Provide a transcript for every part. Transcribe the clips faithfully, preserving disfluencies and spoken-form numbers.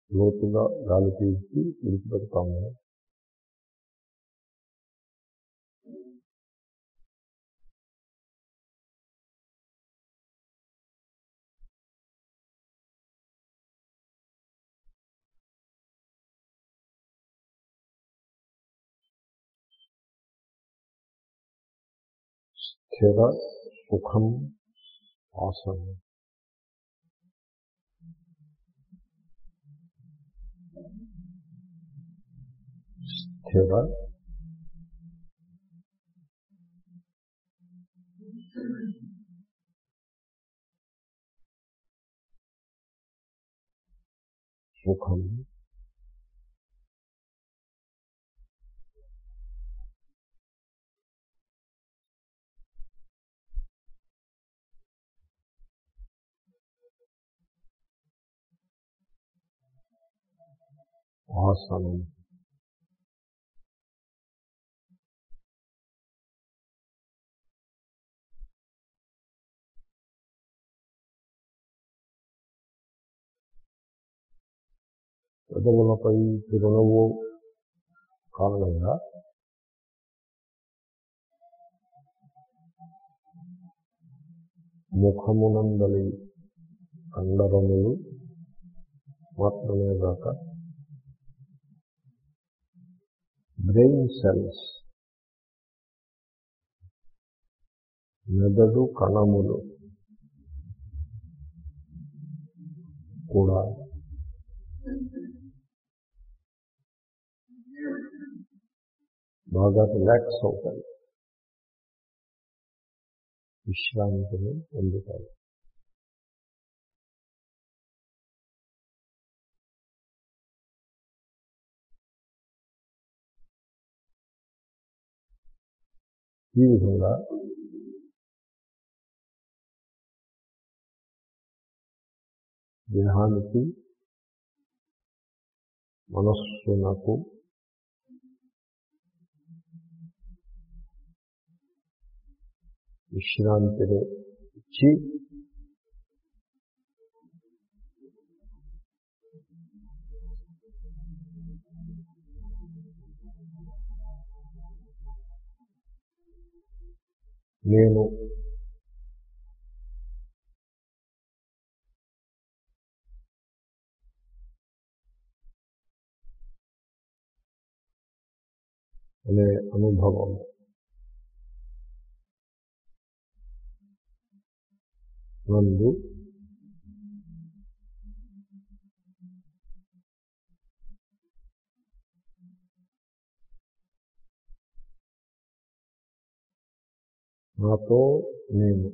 లోతుగా గాలి పీల్చి విడిచిపెడతాము. స్థిర సుఖం ఆసనం. స్థిర సుఖం ఆసనం. పెదవులపై చిరునవ్వు కారణంగా ముఖమునందలి కండరములు మాత్రమే కాక బ్రెయిన్ సెల్స్, మెదడు కణములు కూడా బాగా రిలాక్స్ అవుతాయి, విశ్రాంతిని పొందుతాయి. ఈ విధంగా దేహానికి మనస్సునకు విశ్రాంతిని ఇచ్చి నేను అనే అనుభవం నందు నాతో నేను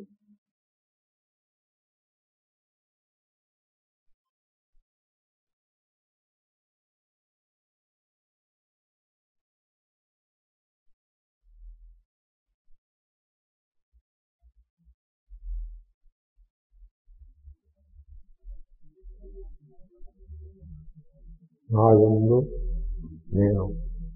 నా యందు నేను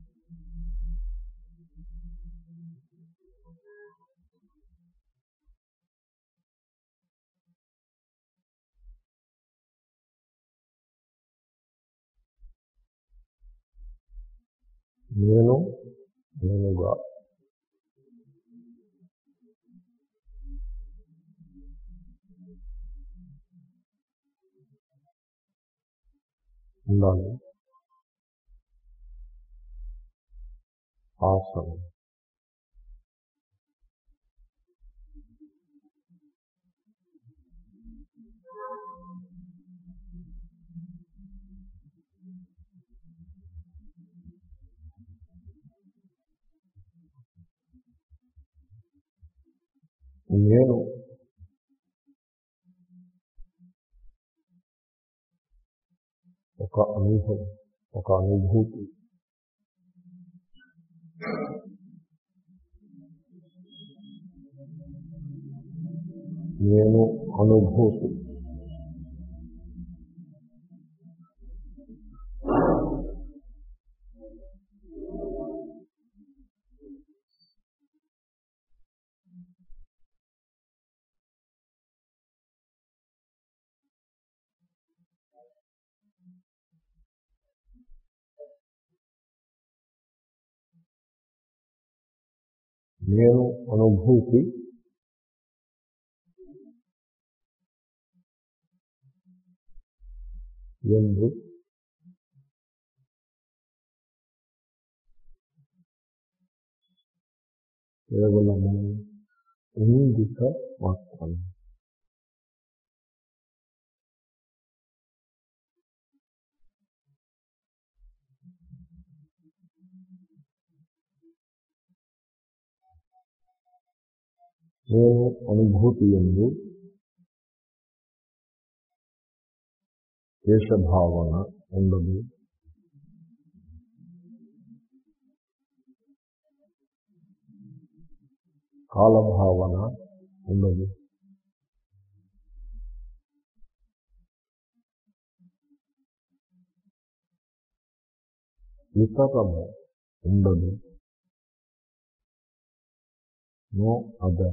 నేను నేనుగా ఉండాలి. ఆసనం. నేను ఒక అనుభవం, ఒక అనుభూతి. నేను అనుభూతి. నేను అనుభూతి యందు కేవలము ఇంగిత మాత్రం. నేను అనుభూతి యందు దేశభావన ఉండదు. కాలభావన ఉండదు. ఇతరము ఉండదు. No other.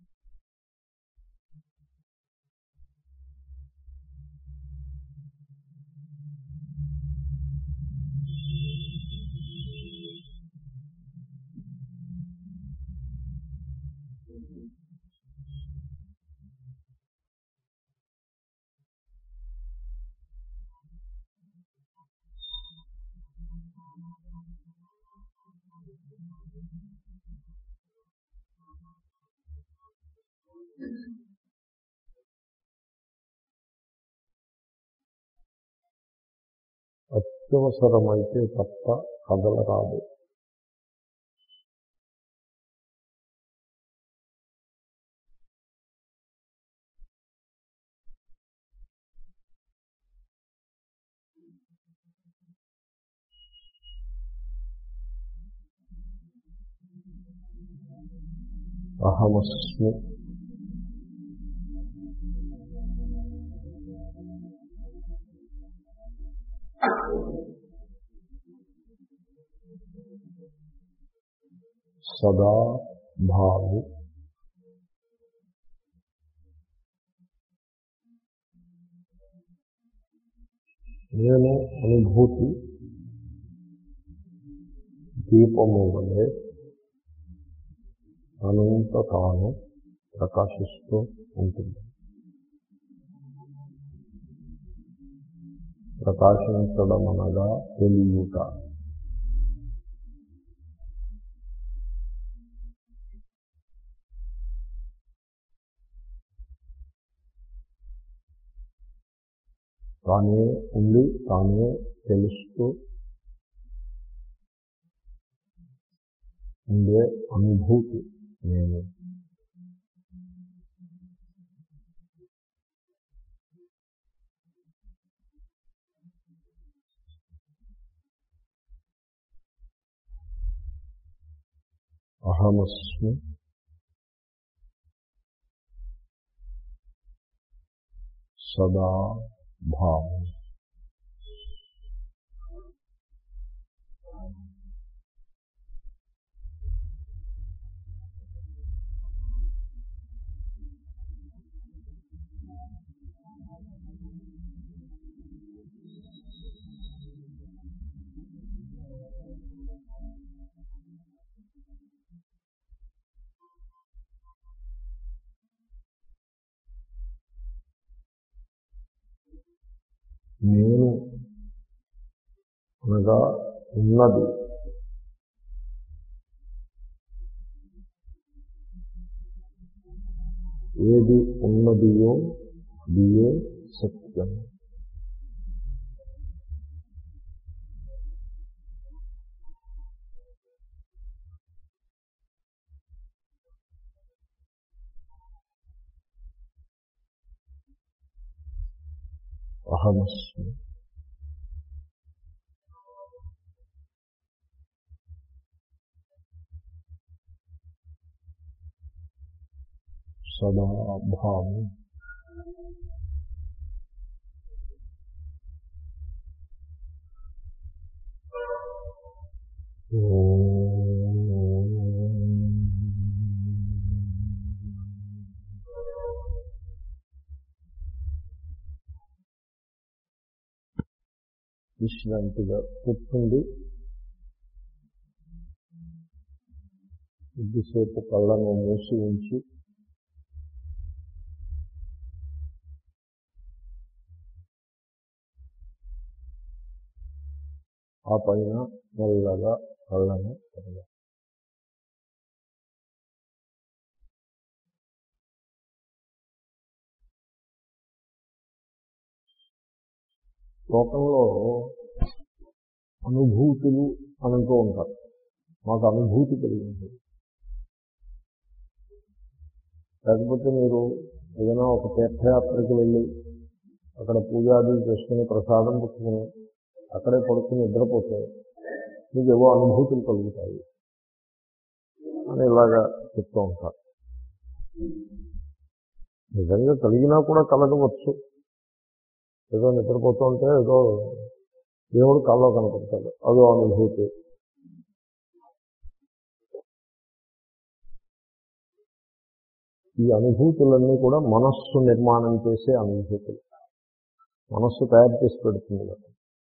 అత్యవసరమైతే తప్ప కదలరాదు. అహమస్మి సదా భావి. నేను అనుభూతి దీపము వలె తనంత తాను ప్రకాశిస్తూ ఉంటుంది. ప్రకాశించడం అనగా తెలియట. తానే ఉండి తానే తెలుస్తూ ఉండే అనుభూతి నేను. అహమస్మి సదా భావం. నేను అనగా ఉన్నది. ఏది ఉన్నదియో అదియే సత్యం. అహమస్మి సదా భావి. విశ్రాంతిగా కూర్చుండి కొద్దిసేపు కళ్ళను మూసి ఉంచి ఆ పైన మెల్లగా కళ్ళను తెరవాలి. లోకంలో అనుభూతులు అంటూ ఉంటారు. మాకు అనుభూతి కలిగింది. లేకపోతే మీరు ఏదైనా ఒక తీర్థయాత్రకి వెళ్ళి అక్కడ పూజాదులు చేసుకుని ప్రసాదం పుచ్చుకుని అక్కడే పడుకుని నిద్రపోతే మీకు ఏవో అనుభూతులు కలుగుతాయి అని ఇలాగా చెప్తూ ఉంటారు. నిజంగా కలిగినా కూడా కలగవచ్చు. ఏదో నిద్రపోతూ ఉంటే ఏదో దేవుడు కళ్ళలో కనపడతాడు, అదో అనుభూతి. ఈ అనుభూతులన్నీ కూడా మనస్సు నిర్మాణం చేసే అనుభూతులు. మనస్సు తయారు చేసి పెడుతుంది కదా.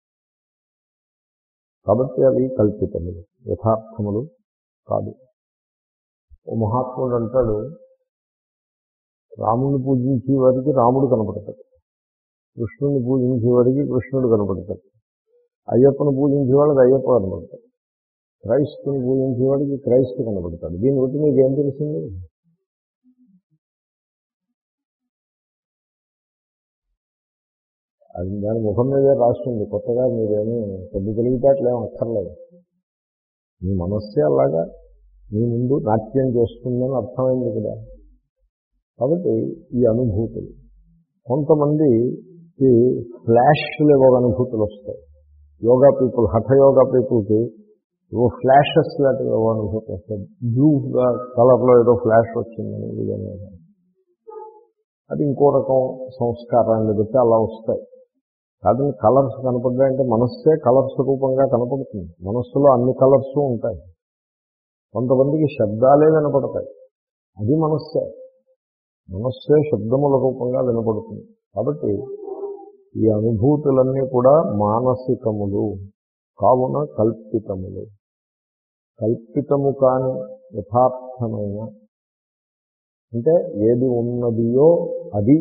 కాబట్టి అవి కల్పితములు, యథార్థములు కాదు. ఓ మహాత్ముడు అంటాడు, రాముడిని పూజించే వారికి రాముడు కనపడతాడు, కృష్ణుని పూజించే వారికి కృష్ణుడు కనపడతాడు, అయ్యప్పను పూజించే వాళ్ళకి అయ్యప్ప కనపడతాడు, క్రైస్తుని పూజించే వాడికి క్రైస్తు కనపడతాడు. దీన్ని బట్టి మీకు ఏం తెలిసింది? అది దాని ముఖం మీదే రాస్తుంది. కొత్తగా మీరేమీ పెద్ద తెలివితేటలు ఏమీ అక్కర్లేదు. మీ మనస్సే అలాగా మీ ముందు నాట్యం చేస్తుందని అర్థమైంది కదా. కాబట్టి ఈ అనుభూతులు, కొంతమంది ఈ ఫ్లాష్లు ఏవో అనుభూతులు వస్తాయి. యోగా పీపుల్, హఠయోగా పీపుల్కి ఏవో ఫ్లాషెస్ లాంటివి ఏవో అనుభూతులు వస్తాయి. బ్లూగా కలర్లో ఏదో ఫ్లాష్ వచ్చిందని విధంగా. అది ఇంకో రకం సంస్కారాన్ని బట్టి అలా వస్తాయి. కానీ కలర్స్ కనపడ్డాయంటే మనస్సే కలర్స్ రూపంగా కనపడుతుంది. మనస్సులో అన్ని కలర్స్ ఉంటాయి. కొంతమందికి శబ్దాలే వినపడతాయి, అది మనస్సే. మనస్సే శబ్దముల రూపంగా వినపడుతుంది. కాబట్టి ఈ అనుభూతులన్నీ కూడా మానసికములు కావున కల్పితములు. కల్పితము కాని యథార్థమైన, అంటే ఏది ఉన్నదియో అది,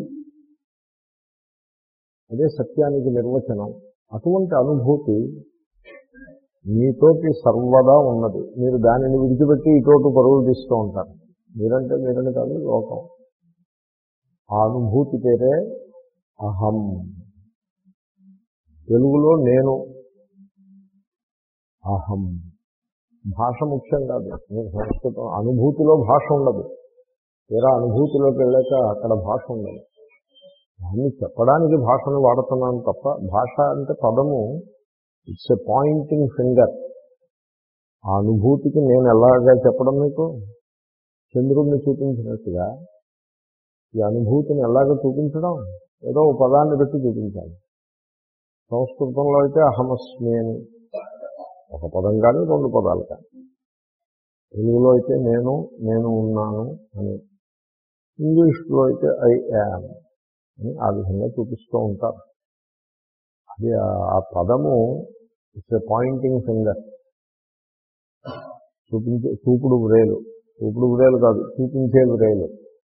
అదే సత్యానికి నిర్వచనం. అటువంటి అనుభూతి మీతోటి సర్వదా ఉన్నది. మీరు దానిని విడిచిపెట్టి ఇతోటి పరుగులు తీస్తూ ఉంటారు. మీరంటే మీరని కాదు, లోకం. ఆ అనుభూతి పేరే అహం. తెలుగులో నేను, అహం. భాష ముఖ్యం కాదు. మీరు సంస్కృతం అనుభూతిలో భాష ఉండదు. తీరా అనుభూతిలోకి వెళ్ళాక అక్కడ భాష ఉండదు. దాన్ని చెప్పడానికి భాషను వాడుతున్నాను తప్ప, భాష అంటే పదము ఇట్స్ ఎ పాయింటింగ్ ఫింగర్. ఆ అనుభూతికి నేను ఎలాగా చెప్పడం, మీకు చంద్రుడిని చూపించినట్టుగా ఈ అనుభూతిని ఎలాగ చూపించడం, ఏదో ఒక పదాన్ని పెట్టి చూపించాలి. సంస్కృతంలో అయితే అహమస్మి అని ఒక పదం కానీ రెండు పదాలు కానీ, తెలుగులో అయితే నేను నేను ఉన్నాను అని, ఇంగ్లీష్లో అయితే ఐ యామ్ అని ఆ విధంగా చూపిస్తూ ఉంటారు. అది ఆ పదము ఇట్స్ ఎ పాయింటింగ్ ఫింగర్. చూపించే చూపుడు వ్రేలు, చూపుడు వ్రేలు కాదు, చూపించే వ్రేలు.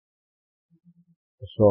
సో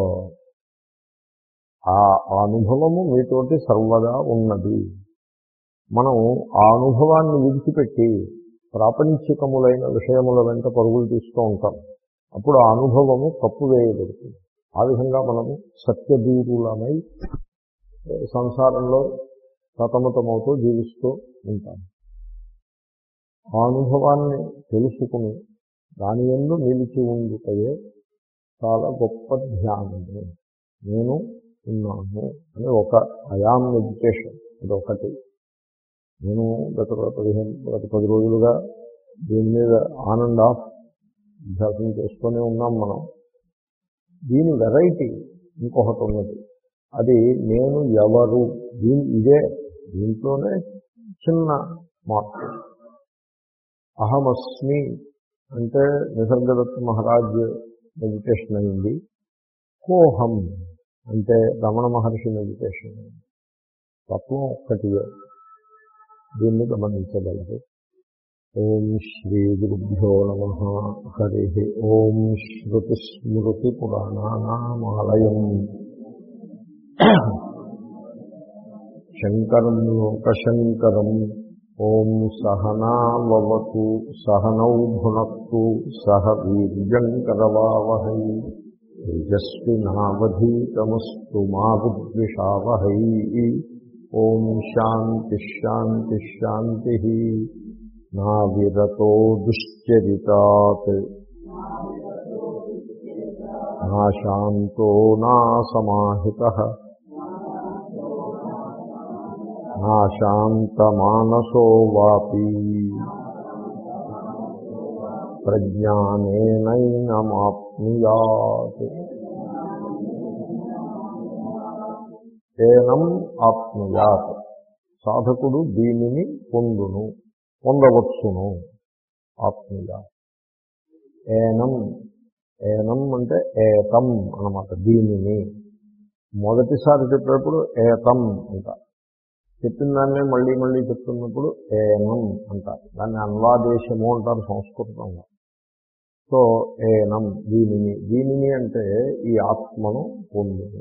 ఆ అనుభవము మీతోటి సర్వదా ఉన్నది. మనం ఆ అనుభవాన్ని విడిచిపెట్టి ప్రాపంచికములైన విషయముల వెంట పరుగులు తీస్తూ ఉంటాం. అప్పుడు ఆ అనుభవము కప్పువేయబడుతుంది. ఆ విధంగా మనము సత్యదూరులమై సంసారంలో సతమతమవుతూ జీవిస్తూ ఉంటాం. ఆ అనుభవాన్ని తెలుసుకుని దాని యందు నిలిచి ఉండుటయే చాలా గొప్ప ధ్యానము. నేను ఉన్నాను అని ఒక అయామ్ మెడిటేషన్. అదొకటి. నేను గత పదిహేను గత పది రోజులుగా దీని మీద ఆన్ అండ్ ఆఫ్ అభ్యాసం చేసుకునే ఉన్నాం మనం. దీని వెరైటీ ఇంకొకటి ఉన్నది. అది నేను ఎవరు, దీని ఇదే దీంట్లోనే చిన్న మార్పు. అహమస్మి అంటే నిసర్గదత్త మహారాజ్ మెడిటేషన్ అయింది. కోహం అంటే రమణ మహర్షి మెడిటేషన్. తత్వం ఒక్కటియే, దీన్ని గమనించగలరు. ఓం శ్రీ గురుభ్యో నమః. హరి ఓం. శ్రుతిస్మృతిపురాణానామాలయం శంకరం లోకశంకరం. ఓం సహనావవతు సహనౌ భునక్తు సహ వీర్యంకరవావహై తేజస్వినావధీతమస్తు మా విద్విషావహై. ఓం శాంతి శాంతి శాంతి. నా విరతో దుశ్చరితాత్ నా శాంతో నా సమాహితః నా శాంతమానసో వాపి ప్రజ్ఞానేనైనమాప్నుయాత్. ఏనం ఆప్నుయాత్, సాధకుడు దీనిని పొందును, పొందవచ్చును. ఆప్నుయాత్. ఏనం, ఏనం అంటే ఏతం అన్నమాట. దీనిని మొదటిసారి చెప్పేటప్పుడు ఏతం అంటారు. చెప్పిన దాన్ని మళ్ళీ మళ్ళీ చెప్తున్నప్పుడు ఏనం అంటారు. దాన్ని అన్వాదేశము అంటారు సంస్కృతంలో. సో ఏనం, దీనిని. దీనిని అంటే ఈ ఆత్మను పొందును.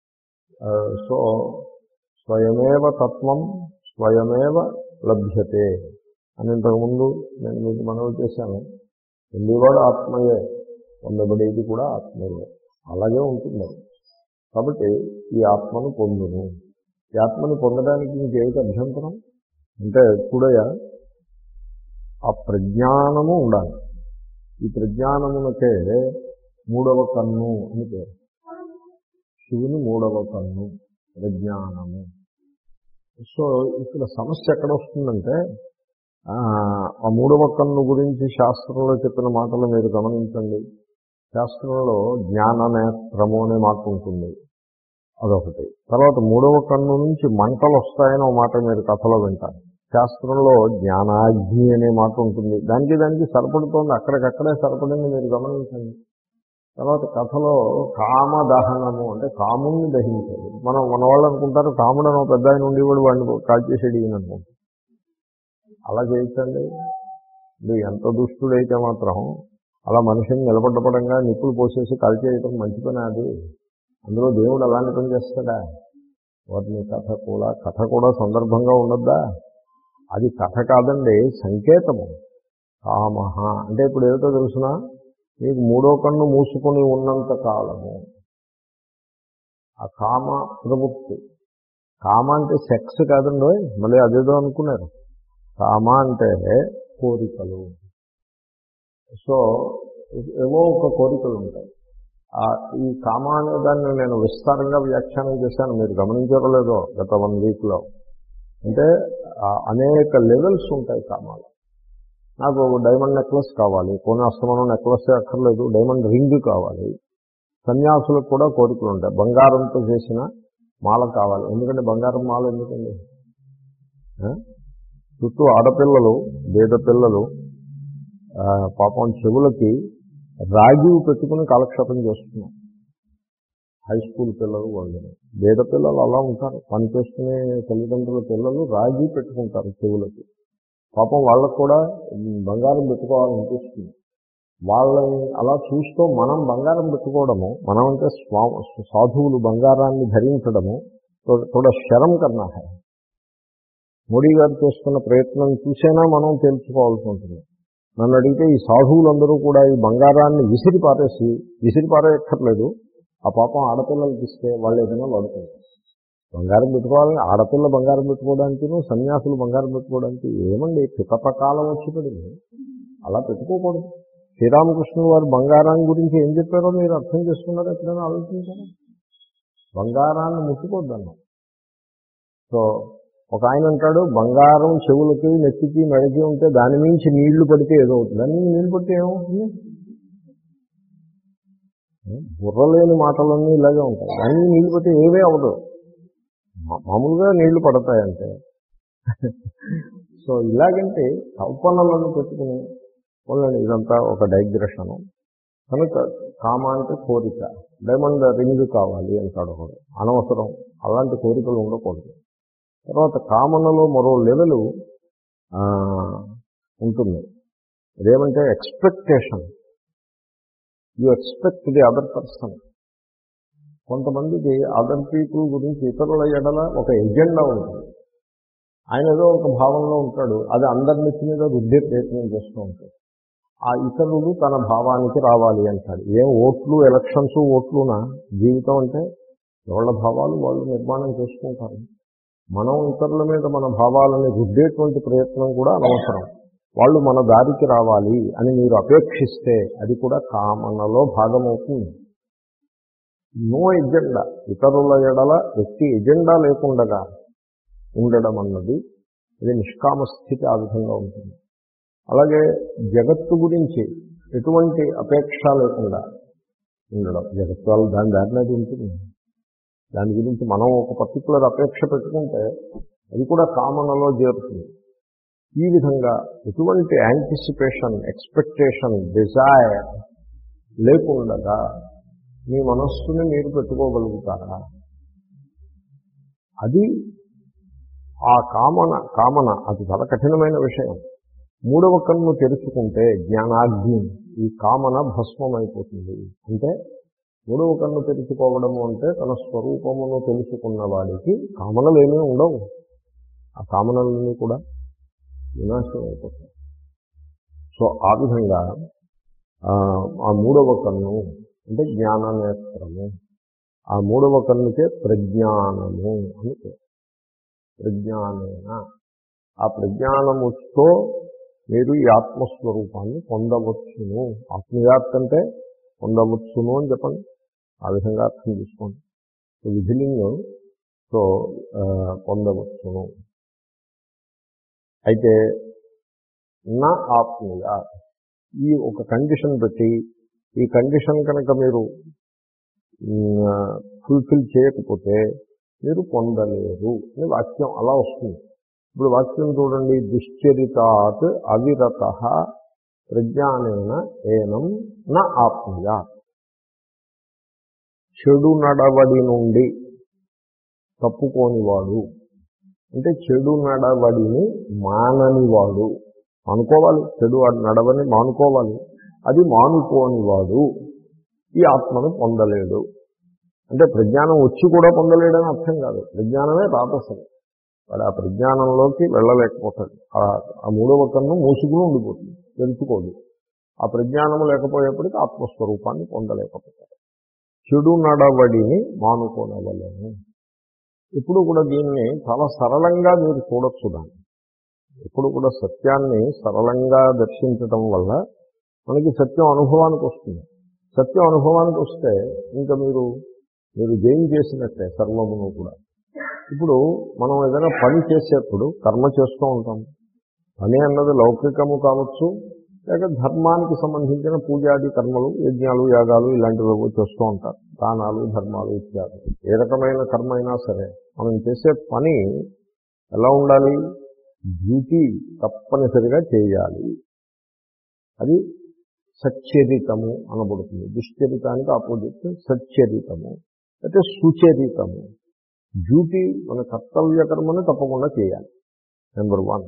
సో స్వయమేవ తత్వం స్వయమేవ లభ్యతే అని ఇంతకుముందు నేను మీకు మనవి చేశాను. పొందేవాడు ఆత్మయే, పొందబడేది కూడా ఆత్మయే. అలాగే ఉంటుంది. కాబట్టి ఈ ఆత్మను పొందును. ఈ ఆత్మను పొందడానికి ఇంకేమిటి అభ్యంతరం అంటే కూడా ఆ ప్రజ్ఞానము ఉండాలి. ఈ ప్రజ్ఞానమునకే మూడవ కన్ను అని పేరు. శివుని మూడవ కన్ను ప్రజ్ఞానము. సో ఇక్కడ సమస్య ఎక్కడ వస్తుందంటే, ఆ మూడవ కన్ను గురించి శాస్త్రంలో చెప్పిన మాటలు మీరు గమనించండి. శాస్త్రంలో జ్ఞాననేత్రము అనే మాట ఉంటుంది, అదొకటి. తర్వాత మూడవ కన్ను నుంచి మంటలు వస్తాయని ఒక మాట మీరు కథలో వింటారు. శాస్త్రంలో జ్ఞానాగ్ని అనే మాట ఉంటుంది. దానికి దానికి సరిపడుతోంది, అక్కడికక్కడే సరిపడింది మీరు గమనించండి. తర్వాత కథలో కామదహనము అంటే కాముణ్ణి దహించేది. మనం మన వాళ్ళు అనుకుంటారు కాముడు అని ఒక పెద్ద ఆయన ఉండేవాడు, వాడిని కాల్చేసేది ఈయన అనుకుంటారు. అలా చేయొచ్చండి. ఇది ఎంత దుష్టుడైతే మాత్రం అలా మనిషిని నిలబడ్డపడంగా నిప్పులు పోసేసి కాల్చేయటం మంచి పని అది. అందులో దేవుడు అలాంటి పని చేస్తాడా? వాటిని కథ కూడా కథ కూడా సందర్భంగా ఉండద్దా? అది కథ కాదండి, సంకేతము. కామహ అంటే ఇప్పుడు ఏమిటో తెలుసునా, మీకు మూడో కన్ను మూసుకొని ఉన్నంత కాలము ఆ కామ ప్రవృత్తి. కామ అంటే సెక్స్ కాదండి, మళ్ళీ అదేదో అనుకున్నారు. కామ అంటే కోరికలు. సో ఏవో ఒక కోరికలు ఉంటాయి. ఈ కామ అనే దాన్ని నేను విస్తారంగా వ్యాఖ్యానం చేశాను, మీరు గమనించారో లేదో గత వన్ వీక్లో. అంటే అనేక లెవెల్స్ ఉంటాయి కామాలు. నాకు డైమండ్ నెక్లెస్ కావాలి, కొన్ని అస్తమానం నెక్లెస్ అక్కర్లేదు, డైమండ్ రింగ్ కావాలి. సన్యాసులకు కూడా కోరికలు ఉంటాయి. బంగారంతో చేసిన మాల కావాలి. ఎందుకంటే బంగారం మాల ఎందుకండి? చుట్టూ ఆడపిల్లలు, బీద పిల్లలు పాపం చెవులకి రాగి పెట్టుకుని కాలక్షేపం చేస్తున్నారు. హై స్కూల్ పిల్లలు వాళ్ళు, బీద పిల్లలు అలా ఉంటారు. పని చేసుకునే తల్లిదండ్రుల పిల్లలు రాగి పెట్టుకుంటారు చెవులకి. పాపం వాళ్ళకు కూడా బంగారం పెట్టుకోవాలనిపిస్తుంది. వాళ్ళని అలా చూస్తూ మనం బంగారం పెట్టుకోవడము, మనం అంటే స్వా సాధువులు బంగారాన్ని ధరించడము కూడా శరం కన్నా హై. మోడీ గారు చేస్తున్న ప్రయత్నం చూసైనా మనం తెలుసుకోవాల్సి ఉంటుంది. నన్ను అడిగితే ఈ సాధువులందరూ కూడా ఈ బంగారాన్ని విసిరి పారేసి, విసిరి పారేయక్కర్లేదు, ఆ పాపం ఆడపిల్లలకి ఇస్తే వాళ్ళు ఏదైనా వాడుకుంటారు. బంగారం పెట్టుకోవాలని ఆడపిల్ల బంగారం పెట్టుకోవడానికి, సన్యాసులు బంగారం పెట్టుకోవడానికి ఏమండి పితపకాలం వచ్చి పడింది. అలా పెట్టుకోకూడదు. శ్రీరామకృష్ణుడు వారు బంగారాన్ని గురించి ఏం చెప్పారో మీరు అర్థం చేసుకున్నారో ఎప్పుడైనా ఆలోచించారా? బంగారాన్ని ముట్టుకోవద్దన్నాం. సో ఒక ఆయన అంటాడు, బంగారం చెవులకి నెత్తికి మెడకి ఉంటే దాని నుంచి నీళ్లు పడితే ఏదో అవుతుంది. దాని నుంచి నీళ్లు పడితే ఏమవుతుంది? బుర్రలేని మాటలన్నీ ఇలాగే ఉంటాయి. దాని నుంచి నీళ్లు పడితే ఏవే అవ్వదు, మామూలుగా నీళ్లు పడతాయంటే. సో ఇలాగంటే కల్పనలను పెట్టుకుని వాళ్ళని, ఇదంతా ఒక డైగ్రెషను. కనుక కామ అంటే కోరిక. డైమండ్ రింగ్ కావాలి అంటాడు ఒకడు, అనవసరం. అలాంటి కోరికలు ఉండకూడదు. తర్వాత కామనలో మరో లెవెలు ఉంటుంది. అదేమంటే expectation. You expect the other person. కొంతమందికి అదర్ పీపుల్ గురించి ఇతరుల ఎడల ఒక ఎజెండా ఉంటుంది. ఆయన ఏదో ఒక భావంలో ఉంటాడు, అది అందరి నెత్తి మీద రుద్దే ప్రయత్నం చేస్తూ ఉంటాడు. ఆ ఇతరులు తన భావానికి రావాలి అంటాడు. ఏం ఓట్లు, ఎలక్షన్స్ ఓట్లునా? జీవితం అంటే ఎవళ్ళ భావాలు వాళ్ళు నిర్మాణం చేసుకుంటారు. మనం ఇతరుల మీద మన భావాలని రుద్దేటువంటి ప్రయత్నం కూడా అనవసరం. వాళ్ళు మన దారికి రావాలి అని మీరు అపేక్షిస్తే అది కూడా కామనలో భాగమవుతుంది. నో ఎజెండా, ఇతరుల ఎడల వ్యక్తి ఎజెండా లేకుండా ఉండడం అన్నది ఇది నిష్కామ స్థితి. ఆ విధంగా ఉంటుంది. అలాగే జగత్తు గురించి ఎటువంటి అపేక్ష లేకుండా ఉండడం. జగత్తు వాళ్ళు దాని దారినది ఉంటుంది. దాని గురించి మనం ఒక పర్టికులర్ అపేక్ష పెట్టుకుంటే అది కూడా కామనలో చేరుతుంది. ఈ విధంగా ఎటువంటి యాంటిసిపేషన్, ఎక్స్పెక్టేషన్, డిజైర్ లేకుండా మీ మనస్సుని మీరు పెట్టుకోగలుగుతారా? అది ఆ కామన కామన అది చాలా కఠినమైన విషయం. మూడవ కన్ను తెరుచుకుంటే జ్ఞానాగ్ని, ఈ కామన భస్మమైపోతుంది. అంటే మూడవ కన్ను తెరుచుకోవడము అంటే తన స్వరూపమును తెలుసుకున్న వాడికి కామనలు ఏమీ ఉండవు. ఆ కామనలన్నీ కూడా వినాశనం అయిపోతాయి. సో ఆ విధంగా ఆ మూడవ కన్ను అంటే జ్ఞాననేత్రము. ఆ మూడవ కన్నుకే ప్రజ్ఞానము అని పేరు. ప్రజ్ఞానేన, ఆ ప్రజ్ఞానముతో మీరు ఈ ఆత్మస్వరూపాన్ని పొందవచ్చును. ఆత్మయాత్ అంటే పొందవచ్చును అని చెప్పండి. ఆ విధంగా అర్థం తీసుకోండి. సో విధిలింగం, సో పొందవచ్చును. అయితే నా ఆత్మగా ఈ ఒక కండిషన్ పెట్టి, ఈ కండిషన్ కనుక మీరు ఫుల్ఫిల్ చేయకపోతే మీరు పొందలేరు అని వాక్యం అలా వస్తుంది. ఇప్పుడు వాక్యం చూడండి. దుశ్చరితాత్ అవిరత ప్రజ్ఞానేన ఏనం నా ఆత్మయా. చెడు నడవడి నుండి తప్పుకోనివాడు అంటే చెడు నడవడిని మాననివాడు. మానుకోవాలి, చెడు నడవని మానుకోవాలి. అది మానుకోనివాడు ఈ ఆత్మను పొందలేడు. అంటే ప్రజ్ఞానం వచ్చి కూడా పొందలేడని అర్థం కాదు. ప్రజ్ఞానమే రాతసలు. వాడు ఆ ప్రజ్ఞానంలోకి వెళ్ళలేకపోతాడు. ఆ మూడవ కన్ను మూసుకుని ఉండిపోతుంది, తెలుసుకోదు. ఆ ప్రజ్ఞానము లేకపోయేప్పటికీ ఆత్మస్వరూపాన్ని పొందలేకపోతాడు. చెడు నడవడిని మానుకోనవలేను. ఇప్పుడు కూడా దీన్ని చాలా సరళంగా మీరు చూడొచ్చు. దాన్ని ఇప్పుడు కూడా సత్యాన్ని సరళంగా దర్శించటం వల్ల మనకి సత్యం అనుభవానికి వస్తుంది. సత్యం అనుభవానికి వస్తే ఇంకా మీరు మీరు జయం చేసినట్టే సర్వమును కూడా. ఇప్పుడు మనం ఏదైనా పని చేసేప్పుడు కర్మ చేస్తూ ఉంటాం. పని అన్నది లౌకికము కావచ్చు, లేక ధర్మానికి సంబంధించిన పూజాది కర్మలు, యజ్ఞాలు, యాగాలు ఇలాంటివి చేస్తూ ఉంటారు. దానాలు, ధర్మాలు ఇత్యాది. ఏ రకమైన కర్మ అయినా సరే మనం చేసే పని ఎలా ఉండాలి? డ్యూటీ తప్పనిసరిగా చేయాలి. అది సచ్చరితము అనబడుతుంది. దుశ్చరితానికి ఆపోజిట్ సచ్చరితము అయితే సుచరితము. డ్యూటీ, మన కర్తవ్య కర్మను తప్పకుండా చేయాలి. Number one.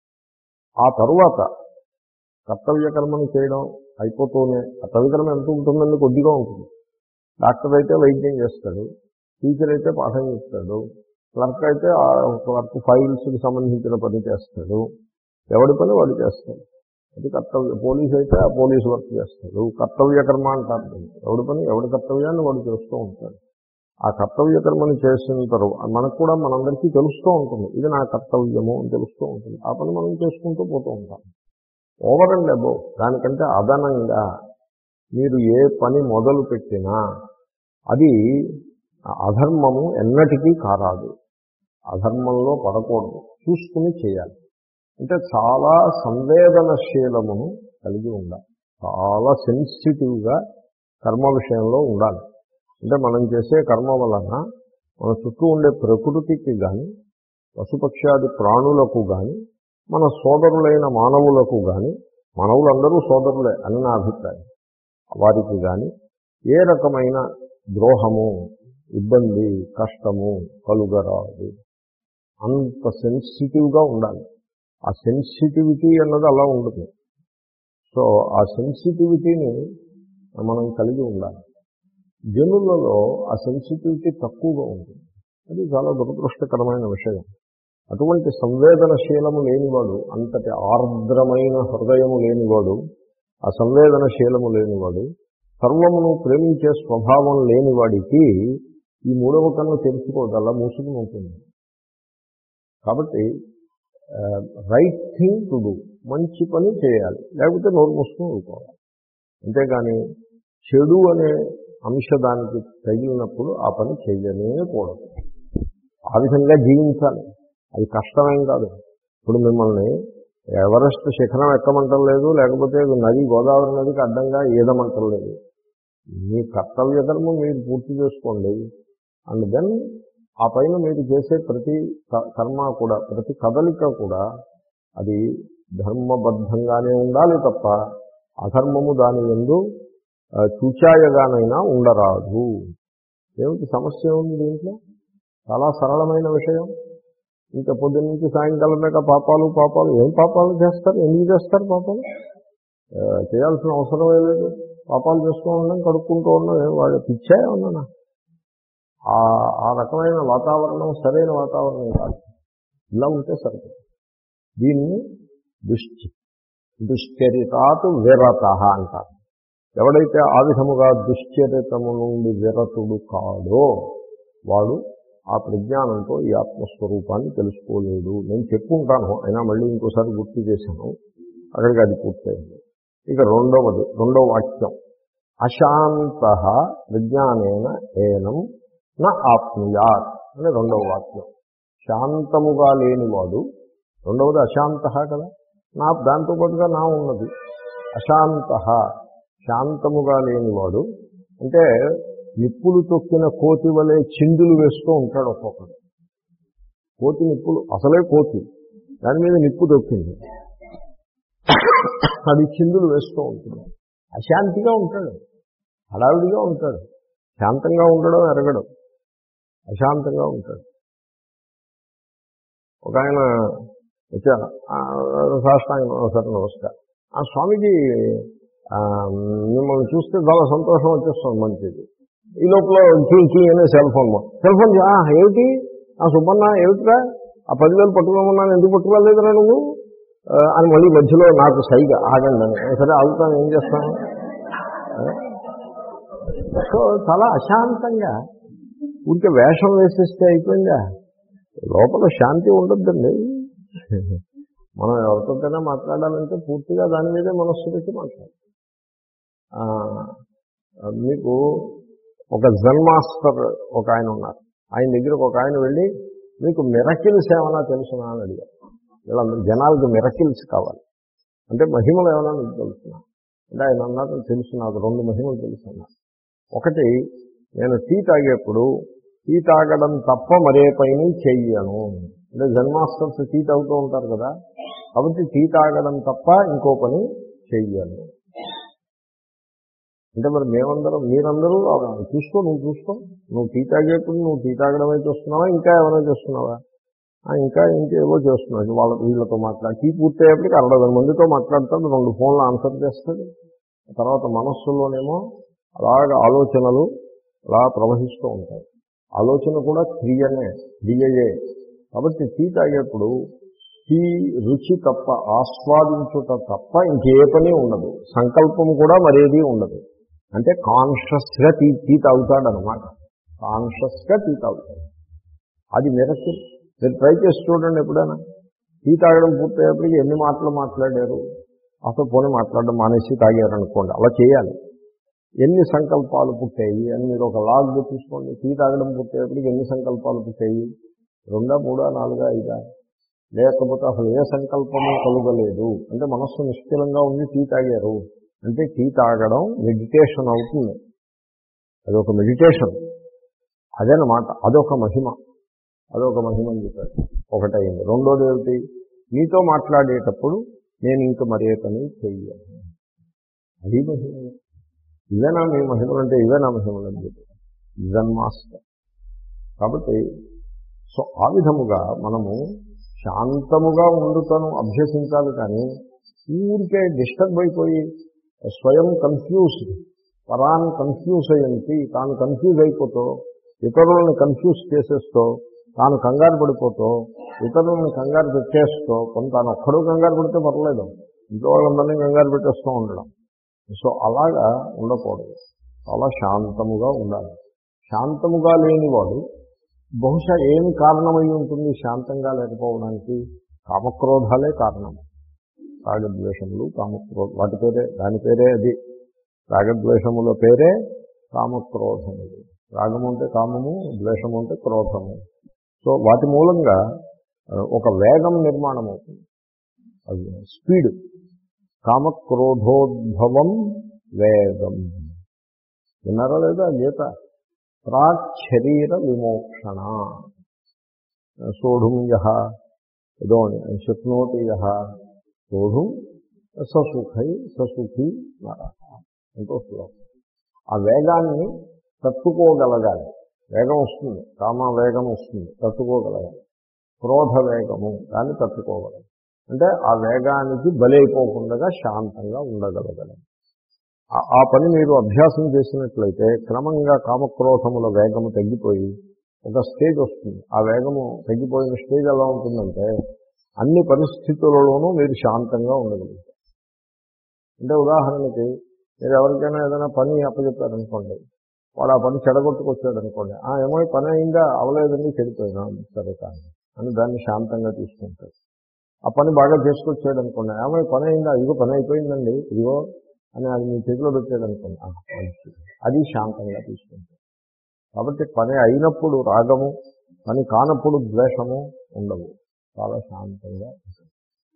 ఆ తరువాత కర్తవ్య కర్మను చేయడం అయిపోతూనే, కర్తవ్య కర్మ ఎంత ఉంటుందండి? కొద్దిగా ఉంటుంది. డాక్టర్ అయితే వైద్యం చేస్తాడు, టీచర్ అయితే పాఠం చెప్తాడు, క్లర్క్ అయితే క్లర్క్ ఫైల్స్కి సంబంధించిన పని చేస్తాడు. ఎవడి పని వాడు చేస్తాడు. అది కర్తవ్య. పోలీసు అయితే ఆ పోలీసు వర్క్ చేస్తాడు. కర్తవ్య కర్మ అంటారు. ఎవడి పని ఎవడి కర్తవ్యాన్ని వాడు చేస్తూ ఉంటాడు. ఆ కర్తవ్య కర్మను చేసిన తర్వాత మనకు కూడా మనందరికీ తెలుస్తూ ఉంటుంది, ఇది నా కర్తవ్యము అని తెలుస్తూ ఉంటుంది. ఆ పని మనం చేసుకుంటూ పోతూ ఉంటాం. ఓవర్ అండ్ అబోవ్, దానికంటే అదనంగా మీరు ఏ పని మొదలు పెట్టినా అది అధర్మము ఎన్నటికీ కారాదు. అధర్మంలో పడకూడదు, చూసుకుని చేయాలి. అంటే చాలా సంవేదనశీలమును కలిగి ఉండాలి. చాలా సెన్సిటివ్గా కర్మ విషయంలో ఉండాలి. అంటే మనం చేసే కర్మ వలన మన చుట్టూ ఉండే ప్రకృతికి కానీ, పశుపక్ష్యాది ప్రాణులకు కానీ, మన సోదరులైన మానవులకు కానీ, మానవులందరూ సోదరులే అని నా అభిప్రాయం, వారికి కానీ ఏ రకమైన ద్రోహము, ఇబ్బంది, కష్టము కలుగరాదు. అంత సెన్సిటివ్గా ఉండాలి. ఆ సెన్సిటివిటీ అన్నది అలా ఉంటుంది. సో ఆ సెన్సిటివిటీని మనం కలిగి ఉండాలి. జనులలో ఆ సెన్సిటివిటీ తక్కువగా ఉంటుంది. అది చాలా దురదృష్టకరమైన విషయం. అటువంటి సంవేదనశీలము లేనివాడు, అంతటి ఆర్ద్రమైన హృదయము లేనివాడు, ఆ సంవేదనశీలము లేనివాడు, సర్వమును ప్రేమించే స్వభావం లేనివాడికి ఈ మూడవ కన్ను తెలుసుకోదల్లా మూసుకుని ఉంటుంది. కాబట్టి రైట్ థింగ్ టు డూ, మంచి పని చేయాలి, లేకపోతే నోరు మూసుకుని ఊరుకోవాలి. అంతేగాని చెడు అనే అంశ దానికి తగిలినప్పుడు ఆ పని చేయనే కూడదు. ఆ విధంగా జీవించాలి. అది కష్టమేం కాదు. ఇప్పుడు మిమ్మల్ని ఎవరెస్ట్ శిఖరం ఎక్కమంటం లేదు, లేకపోతే నది గోదావరి నదికి అడ్డంగా ఈదమంటం లేదు. మీ కర్తవ్య ధర్మం మీరు పూర్తి చేసుకోండి. అండ్ దెన్ ఆ పైన మీరు చేసే ప్రతి కర్మ కూడా, ప్రతి కదలిక కూడా అది ధర్మబద్ధంగానే ఉండాలి తప్ప అధర్మము దాని యందు చూచాయగానైనా ఉండరాదు. ఏమిటి సమస్య ఉంది దీంట్లో? చాలా సరళమైన విషయం. ఇంకా పొద్దున్న నుంచి సాయంకాలం దాకా పాపాలు పాపాలు ఏం పాపాలు చేస్తారు? ఎందుకు చేస్తారు పాపాలు? చేయాల్సిన అవసరం లేదు. పాపాలు చేస్తూ ఉండడం, కడుక్కుంటూ ఉండడం వాళ్ళు పిచ్చే ఉన్నానా? ఆ రకమైన వాతావరణం సరైన వాతావరణం కాదు. ఇలా ఉంటే సరిపడు. దీన్ని దుశ్చి దుశ్చరితాత్ విరత అంటారు. ఎవడైతే ఆ విధముగా దుశ్చరితము నుండి విరతుడు కాడో వాడు ఆ ప్రజ్ఞానంతో ఈ ఆత్మస్వరూపాన్ని తెలుసుకోలేడు. నేను చెప్పుకుంటాను, అయినా మళ్ళీ ఇంకోసారి గుర్తు చేశాను. అక్కడికి అది పూర్తయింది. ఇక రెండవది, రెండవ వాక్యం, అశాంత ప్రజ్ఞానేన ఏనం నా ఆప్నుయాత్ అని రెండవ వాక్యం. శాంతముగా లేనివాడు, రెండవది అశాంత కదా, నా దాంతో పాటుగా నా ఉన్నది. అశాంత శాంతముగా లేనివాడు అంటే నిప్పులు తొక్కిన కోతి వలె చిందులు వేస్తూ ఉంటాడు ఒక్కొక్కడు. కోతి నిప్పులు, అసలే కోతి, దాని మీద నిప్పు తొక్కింది, అది చిందులు వేస్తూ ఉంటుంది. అశాంతిగా ఉంటాడు, హడావిడిగా ఉంటాడు. శాంతంగా ఉండడం ఎరగడం, అశాంతంగా ఉంటాడు. ఒక ఆయన వచ్చారు, సాష్టాంగం సరే నమస్కారం. ఆ స్వామీజీ మిమ్మల్ని చూస్తే చాలా సంతోషం వచ్చేస్తుంది, మంచిది. ఈ లోపల చూ చూ అనే సెల్ ఫోన్ సెల్ ఫోన్ ఏమిటి ఆ సుబ్బన్న ఏమిటిరా ఆ పదివేలు పట్టుకోమన్నాను, ఎందుకు పట్టుకోలేదురా నువ్వు అని మళ్ళీ మధ్యలో నాకు సైగా ఆగండి అని. సరే ఆగుతాను, ఏం చేస్తాను. సో చాలా అశాంతంగా ఊరికే వేషం వేసేస్తే అయిపోయిందా? లోపల శాంతి ఉండద్దండి. మనం ఎవరితోటైనా మాట్లాడాలంటే పూర్తిగా దాని మీదే మనస్సు పెట్టి మాట్లాడాలి. మీకు ఒక జెన్ మాస్టర్ ఒక ఆయన ఉన్నారు. ఆయన దగ్గరకు ఒక ఆయన వెళ్ళి, మీకు మిరకిల్స్ ఏమైనా తెలుసునా అని అడిగారు. వీళ్ళందరూ జనాలకు మిరకిల్స్ కావాలి అంటే మహిమలు ఏమైనా మీకు తెలుసునా అంటే ఆయన అన్నారు, తెలుసు, నాకు రెండు మహిమలు తెలుసు అన్నారు. ఒకటి, నేను టీ తాగేప్పుడు టీ తాగడం తప్ప మరే పైన చెయ్యను. అంటే జెన్ మాస్టర్స్ టీ తాగుతూ ఉంటారు కదా, కాబట్టి టీ తాగడం తప్ప ఇంకో పని చెయ్యను. అంటే మరి మేమందరం, మీరందరూ చూసుకో, నువ్వు చూసుకో, నువ్వు టీ తాగేప్పుడు నువ్వు టీ తాగడమే చూస్తున్నావా, ఇంకా ఏమైనా చేస్తున్నావా? ఇంకా ఇంకేవో చేస్తున్నాడు. వాళ్ళ వీళ్ళతో మాట్లాడి టీ పూర్తయ్యేప్పటికి అరవై మందితో మాట్లాడతాడు, రెండు ఫోన్లు ఆన్సర్ చేస్తాడు. తర్వాత మనస్సులోనేమో అలాగ ఆలోచనలు అలా ప్రవహిస్తూ ఉంటాయి. ఆలోచన కూడా క్రియనే, క్రియయే. కాబట్టి టీ తాగేప్పుడు టీ రుచి తప్ప, ఆస్వాదించుట తప్ప ఇంకే పని ఉండదు. సంకల్పము కూడా మరేది ఉండదు. అంటే కాన్షియస్గా టీ టీ తాగుతాడనమాట. కాన్షియస్గా టీ తాగుతాడు. అది మిరకిల్. మీరు ట్రై చేసి చూడండి ఎప్పుడైనా. టీ తాగడం పూర్తయ్యేప్పటికి ఎన్ని మాటలు మాట్లాడారు, అసలు పోనీ మాట్లాడడం మానేసి తాగారనుకోండి, అలా చేయాలి. ఎన్ని సంకల్పాలు పుట్టాయి అని మీరు ఒక లాగ్ తీసుకోండి. టీ తాగడం పూర్తయ్యేప్పటికి ఎన్ని సంకల్పాలు పుట్టాయి? రెండా, మూడా, నాలుగా, ఐదా? లేకపోతే అసలు ఏ సంకల్పము కలుగలేదు అంటే మనస్సు నిశ్చలంగా ఉండి టీ తాగారు అంటే టీ తాగడం మెడిటేషన్ అవుతుంది. అదొక మెడిటేషన్, అదేనమాట. అదొక మహిమ, అదొక మహిమ అని చెప్పారు. ఒకటైంది. రెండోది ఏమిటి? మీతో మాట్లాడేటప్పుడు నేను ఇంక మరే పని చెయ్యను. అది మహిమ. ఇవేనా మీ మహిమలు అంటే? ఇవేనా మహిమలు అని చెప్పి జెన్ మాస్టర్. కాబట్టి సో ఆ విధముగా మనము శాంతముగా ఉండుటను అభ్యసించాలి. కానీ ఊరికే డిస్టర్బ్ అయిపోయి స్వయం కన్ఫ్యూజ్డ్, పరాన్ని కన్ఫ్యూజ్ అయ్యింది, తాను కన్ఫ్యూజ్ అయిపోతూ ఇతరులను కన్ఫ్యూజ్ చేసేస్తూ తాను కంగారు పడిపోతూ ఇతరులను కంగారు పెట్టేస్తూ కొంత తాను ఒక్కడూ కంగారు పెడితే పర్లేదు, ఇంట్లో వాళ్ళందరినీ కంగారు పెట్టేస్తూ ఉండడం. సో అలాగా ఉండకూడదు, చాలా శాంతముగా ఉండాలి. శాంతముగా లేనివాడు బహుశా ఏమి కారణమై ఉంటుంది శాంతంగా లేకపోవడానికి? కామక్రోధాలే కారణం. రాగద్వేషములు, కామక్రోధ, వాటి పేరే, దాని పేరే అది. రాగద్వేషముల పేరే కామక్రోధములు. రాగము అంటే కామము, ద్వేషము అంటే క్రోధము. సో వాటి మూలంగా ఒక వేగం నిర్మాణం అవుతుంది, అది స్పీడ్. కామక్రోధోద్భవం వేగం. విన్నారా లేదా గీత? ప్రాక్ శరీర విమోక్షణ సోఢుం యః ఏదో శక్నోతి యః సోఢుం ససుఖై ససుఖీ నరః ఎంతో శ్లోకం. ఆ వేగాన్ని తట్టుకోగలగాలి. వేగం వస్తుంది, కామ వేగం వస్తుంది, తట్టుకోగలగాలి. క్రోధ వేగము దాన్ని తట్టుకోగలగాలి. అంటే ఆ వేగానికి బలైపోకుండా శాంతంగా ఉండగలగాలి. ఆ పని మీరు అభ్యాసం చేసినట్లయితే క్రమంగా కామక్రోధముల వేగము తగ్గిపోయి ఒక స్టేజ్ వస్తుంది. ఆ వేగము తగ్గిపోయిన స్టేజ్ ఎలా ఉంటుందంటే అన్ని పరిస్థితులలోనూ మీరు శాంతంగా ఉండగలుగుతారు. అంటే ఉదాహరణకి మీరు ఎవరికైనా ఏదైనా పని అప్పచెప్పారనుకోండి, వాడు ఆ పని చెడగొట్టుకొచ్చాడు అనుకోండి, ఆ ఏమో పని అయిందా, అవలేదండి, చెడిపోయినా సరే కానీ అని దాన్ని శాంతంగా తీసుకుంటాడు. ఆ పని బాగా చేసుకొచ్చాడు అనుకోండి, ఏమో పని అయిందా, ఇదిగో పని అయిపోయిందండి ఇదిగో అని అది మీ చేతిలో పెట్టాడు అనుకోండి, అది శాంతంగా తీసుకుంటాడు. కాబట్టి పని అయినప్పుడు రాగము, పని కానప్పుడు ద్వేషము ఉండవు, చాలా శాంతంగా ఉంటుంది.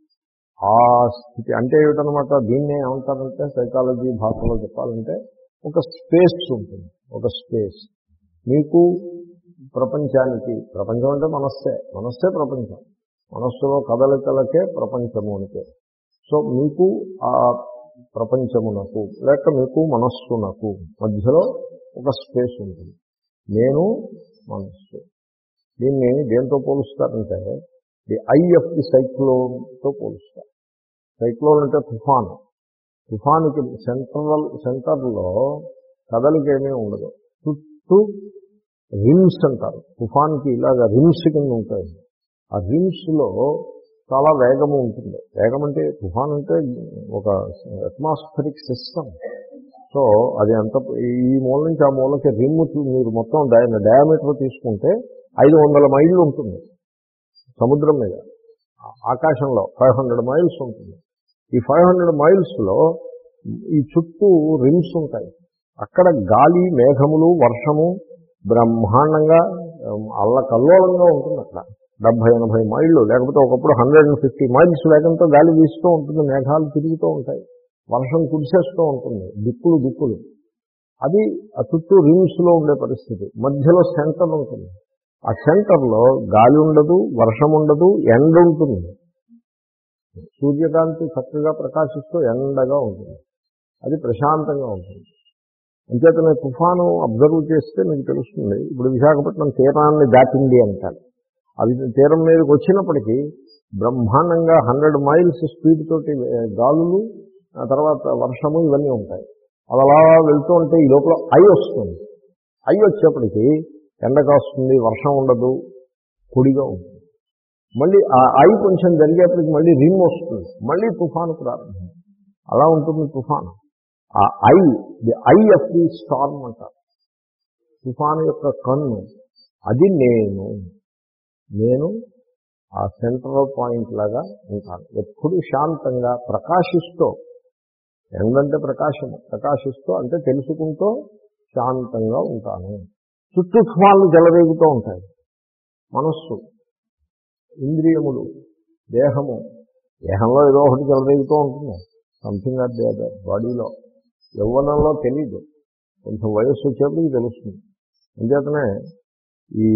ఆ స్థితి అంటే ఏమిటనమాట? దీన్నే ఏమంటారంటే సైకాలజీ భాషలో చెప్పాలంటే ఒక స్పేస్ ఉంటుంది. ఒక స్పేస్ మీకు ప్రపంచానికి, ప్రపంచం అంటే మనస్సే, మనస్సే ప్రపంచం, మనస్సులో కదలికలకే ప్రపంచము అంటే. సో మీకు ఆ ప్రపంచమునకు లేక మీకు మనస్సునకు మధ్యలో ఒక స్పేస్ ఉంటుంది. నేను మనస్సు. దీన్ని దేంతో పోలుస్తారంటే ది ఐ ఆఫ్ ది సైక్లోన్తో పోలుస్తారు. సైక్లోన్ అంటే తుఫాను. తుఫానుకి సెంట్రల్ సెంటర్లో కదలికేమీ ఉండదు, చుట్టూ రిమ్స్ అంటారు. తుఫానుకి ఇలాగ రిమ్స్ కింద ఉంటాయి. ఆ రిమ్స్లో చాలా వేగము ఉంటుంది. వేగం అంటే తుఫాన్ అంటే ఒక అట్మాస్ఫరిక్ సిస్టమ్. సో అది అంత ఈ మూల నుంచి ఆ మూలకి రిమ్ మీరు మొత్తం దాని డయామీటర్ తీసుకుంటే ఐదు వందల మైళ్ళు ఉంటుంది. సముద్రం మీద ఆకాశంలో ఫైవ్ హండ్రెడ్ మైల్స్ ఉంటుంది. ఈ ఫైవ్ హండ్రెడ్ మైల్స్లో ఈ చుట్టూ రిమ్స్ ఉంటాయి. అక్కడ గాలి, మేఘములు, వర్షము బ్రహ్మాండంగా అల్లకల్లోలంగా ఉంటుంది. అక్కడ డెబ్భై ఎనభై మైళ్ళు లేకపోతే ఒకప్పుడు హండ్రెడ్ అండ్ ఫిఫ్టీ మైల్స్ వేగంతో గాలి వీస్తూ ఉంటుంది, మేఘాలు తిరుగుతూ ఉంటాయి, వర్షం కురిసేస్తూ ఉంటుంది, దిక్కులు దిక్కులు. అది ఆ చుట్టూ రిమ్స్లో ఉండే పరిస్థితి. మధ్యలో సెంటర్ ఉంటుంది. ఆ సెంటర్లో గాలి ఉండదు, వర్షం ఉండదు, ఎండ ఉంటుంది. సూర్యకాంతి చక్కగా ప్రకాశిస్తూ ఎండగా ఉంటుంది. అది ప్రశాంతంగా ఉంటుంది. అంచేతనే తుఫాను అబ్జర్వ్ చేస్తే మీకు తెలుస్తుంది. ఇప్పుడు విశాఖపట్నం తీరాన్ని దాటింది అంటారు. అది తీరం మీదకి వచ్చినప్పటికీ బ్రహ్మాండంగా హండ్రెడ్ మైల్స్ స్పీడ్ తోటి గాలులు, ఆ తర్వాత వర్షము ఇవన్నీ ఉంటాయి. అది అలా వెళ్తూ ఉంటే ఈ లోపల ఐ వస్తుంది. ఐ వచ్చేప్పటికీ ఎండ కాస్తుంది, వర్షం ఉండదు, పొడిగా ఉంటుంది. మళ్ళీ ఆ ఐ కొంచెం జరిగేప్పటికి మళ్ళీ రిమ్ వస్తుంది, మళ్ళీ తుఫాను ప్రారంభం. అలా ఉంటుంది తుఫాను. ఆ eye, the eye of the storm అంటారు. తుఫాను యొక్క కన్ను అది నేను. నేను ఆ సెంట్రల్ పాయింట్ లాగా ఉంటాను. ఎప్పుడు శాంతంగా ప్రకాశిస్తూ, ఎందంటే ప్రకాశము, ప్రకాశిస్తూ అంటే తెలుసుకుంటూ శాంతంగా ఉంటాను. చుట్టూ తుఫాన్లు చెలరేగుతూ ఉంటాయి. మనస్సు, ఇంద్రియములు, దేహము, దేహంలో ఏదో ఒకటి చెలరేగుతూ ఉంటుంది. సంథింగ్ ఆర్ ది అదర్ బాడీలో. యవ్వనంలో తెలీదు, కొంచెం వయస్సు వచ్చేప్పటికి తెలుస్తుంది. అంచేతనే ఈ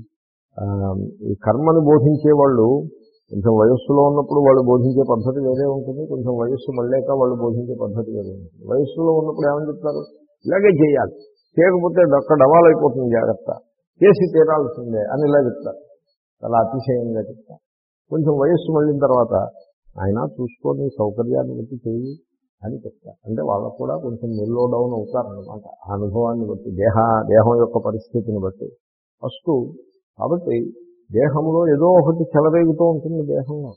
ఈ కర్మని బోధించే వాళ్ళు కొంచెం వయస్సులో ఉన్నప్పుడు వాళ్ళు బోధించే పద్ధతి వేరే ఉంటుంది, కొంచెం వయస్సు మళ్ళాక వాళ్ళు బోధించే పద్ధతి వేరే ఉంటుంది. వయస్సులో ఉన్నప్పుడు ఏమని చెప్తారు? ఇలాగే చేయాలి, చేయకపోతే అక్కడ డవాలైపోతుంది, జాగ్రత్త, చేసి తీరాల్సిందే అని ఇలా చెప్తారు. చాలా అతిశయంగా చెప్తారు. కొంచెం వయస్సు మళ్ళిన తర్వాత అయినా చూసుకొని సౌకర్యాన్ని బట్టి చేయి అని చెప్తారు. అంటే వాళ్ళకు కూడా కొంచెం మెల్లో డౌన్ అవుతారన్నమాట ఆ అనుభవాన్ని బట్టి, దేహ దేహం యొక్క పరిస్థితిని బట్టి. ఫస్ట్ కాబట్టి దేహంలో ఏదో ఒకటి చెలరేగుతూ ఉంటుంది దేహంలో.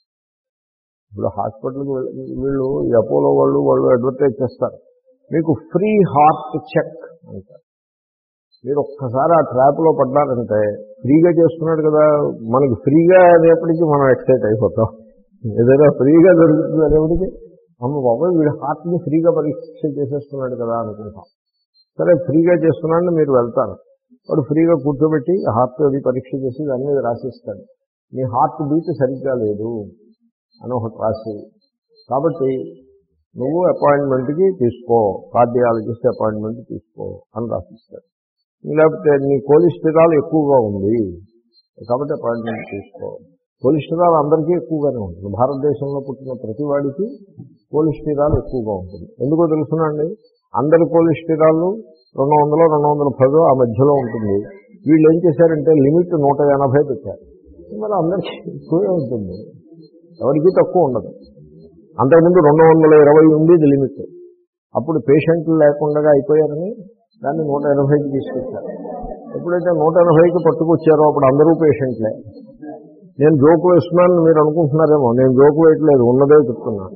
ఇప్పుడు హాస్పిటల్కి వీళ్ళు ఈ అపోలో వాళ్ళు వాళ్ళు అడ్వర్టైజ్ చేస్తారు, మీకు ఫ్రీ హార్ట్ చెక్ అంటారు. మీరు ఒక్కసారి ఆ ట్రాప్లో పడ్డారంటే ఫ్రీగా చేస్తున్నాడు కదా, మనకి ఫ్రీగా అనేప్పటికీ మనం ఎక్సైట్ అయిపోతాం. ఏదైనా ఫ్రీగా దొరుకుతుంది అనేప్పటికీ అమ్మ బాబాయ్ వీడు హార్ట్ని ఫ్రీగా పరీక్ష చేసేస్తున్నాడు కదా అనుకుంటాం. సరే ఫ్రీగా చేస్తున్నాడని మీరు వెళ్తారు, వాడు ఫ్రీగా కూర్చోబెట్టి హార్ట్ అది పరీక్ష చేసి దాన్ని రాసిస్తాడు. మీ హార్ట్ బీట్ సరిగ్గా లేదు అని ఒకటి రాసి, కాబట్టి నువ్వు అపాయింట్మెంట్కి తీసుకో, కార్డియాలజిస్ట్ అపాయింట్మెంట్ తీసుకో అని రాసిస్తాడు. లేకపోతే నీ కొలెస్టరాల్ ఎక్కువగా ఉంది కాబట్టి అపాయింట్మెంట్ తీసుకో. కొలెస్టరాల్ అందరికీ ఎక్కువగానే ఉంటుంది. భారతదేశంలో పుట్టిన ప్రతి వాడికి కొలెస్టరాల్ ఎక్కువగా ఉంటుంది. ఎందుకో తెలుసునండి, అందరి కొలెస్టరాల్ రెండు వందలు రెండు వందల పదో ఆ మధ్యలో ఉంటుంది. వీళ్ళు ఏం చేశారంటే లిమిట్ నూట ఎనభై పెట్టారు. మరి అందరికీ ఎక్కువే ఉంటుంది, ఎవరికీ తక్కువ ఉండదు. అంతకుముందు రెండు వందల ఇరవై ఉండేది లిమిట్. అప్పుడు పేషెంట్లు లేకుండా అయిపోయారని దాన్ని నూట ఎనభైకి తీసుకొచ్చారు. ఎప్పుడైతే నూట ఎనభైకి పట్టుకొచ్చారో అప్పుడు అందరూ పేషెంట్లే. నేను జోకు వేస్తున్నానని మీరు అనుకుంటున్నారేమో, నేను జోకు వేయట్లేదు, ఉన్నదే చెప్తున్నాను,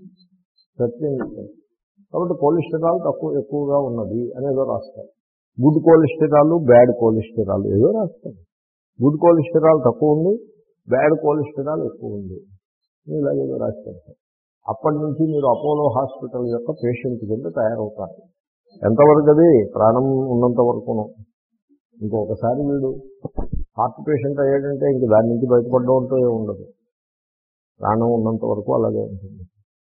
సత్యం చెప్తాను. కాబట్టి కొలెస్టరాల్ తక్కువ ఎక్కువగా ఉన్నది అనేదో రాస్తారు. గుడ్ కొలెస్టరాల్ బ్యాడ్ కొలెస్టరాల్ ఏదో రాస్తారు. గుడ్ కొలెస్టరాల్ తక్కువ ఉంది, బ్యాడ్ కొలెస్టరాల్ ఎక్కువ ఉంది, ఇలాగేదో రాస్తారు. అప్పటి నుంచి మీరు అపోలో హాస్పిటల్ యొక్క పేషెంట్ కింద తయారవుతారు. ఎంతవరకు అది ప్రాణం ఉన్నంత వరకును. ఇంకొకసారి వీడు హార్ట్ పేషెంట్ అయ్యాడంటే ఇంక దాని నుంచి బయటపడడం అంటూ ఏమి ఉండదు. ప్రాణం ఉన్నంత వరకు అలాగే ఉంటుంది.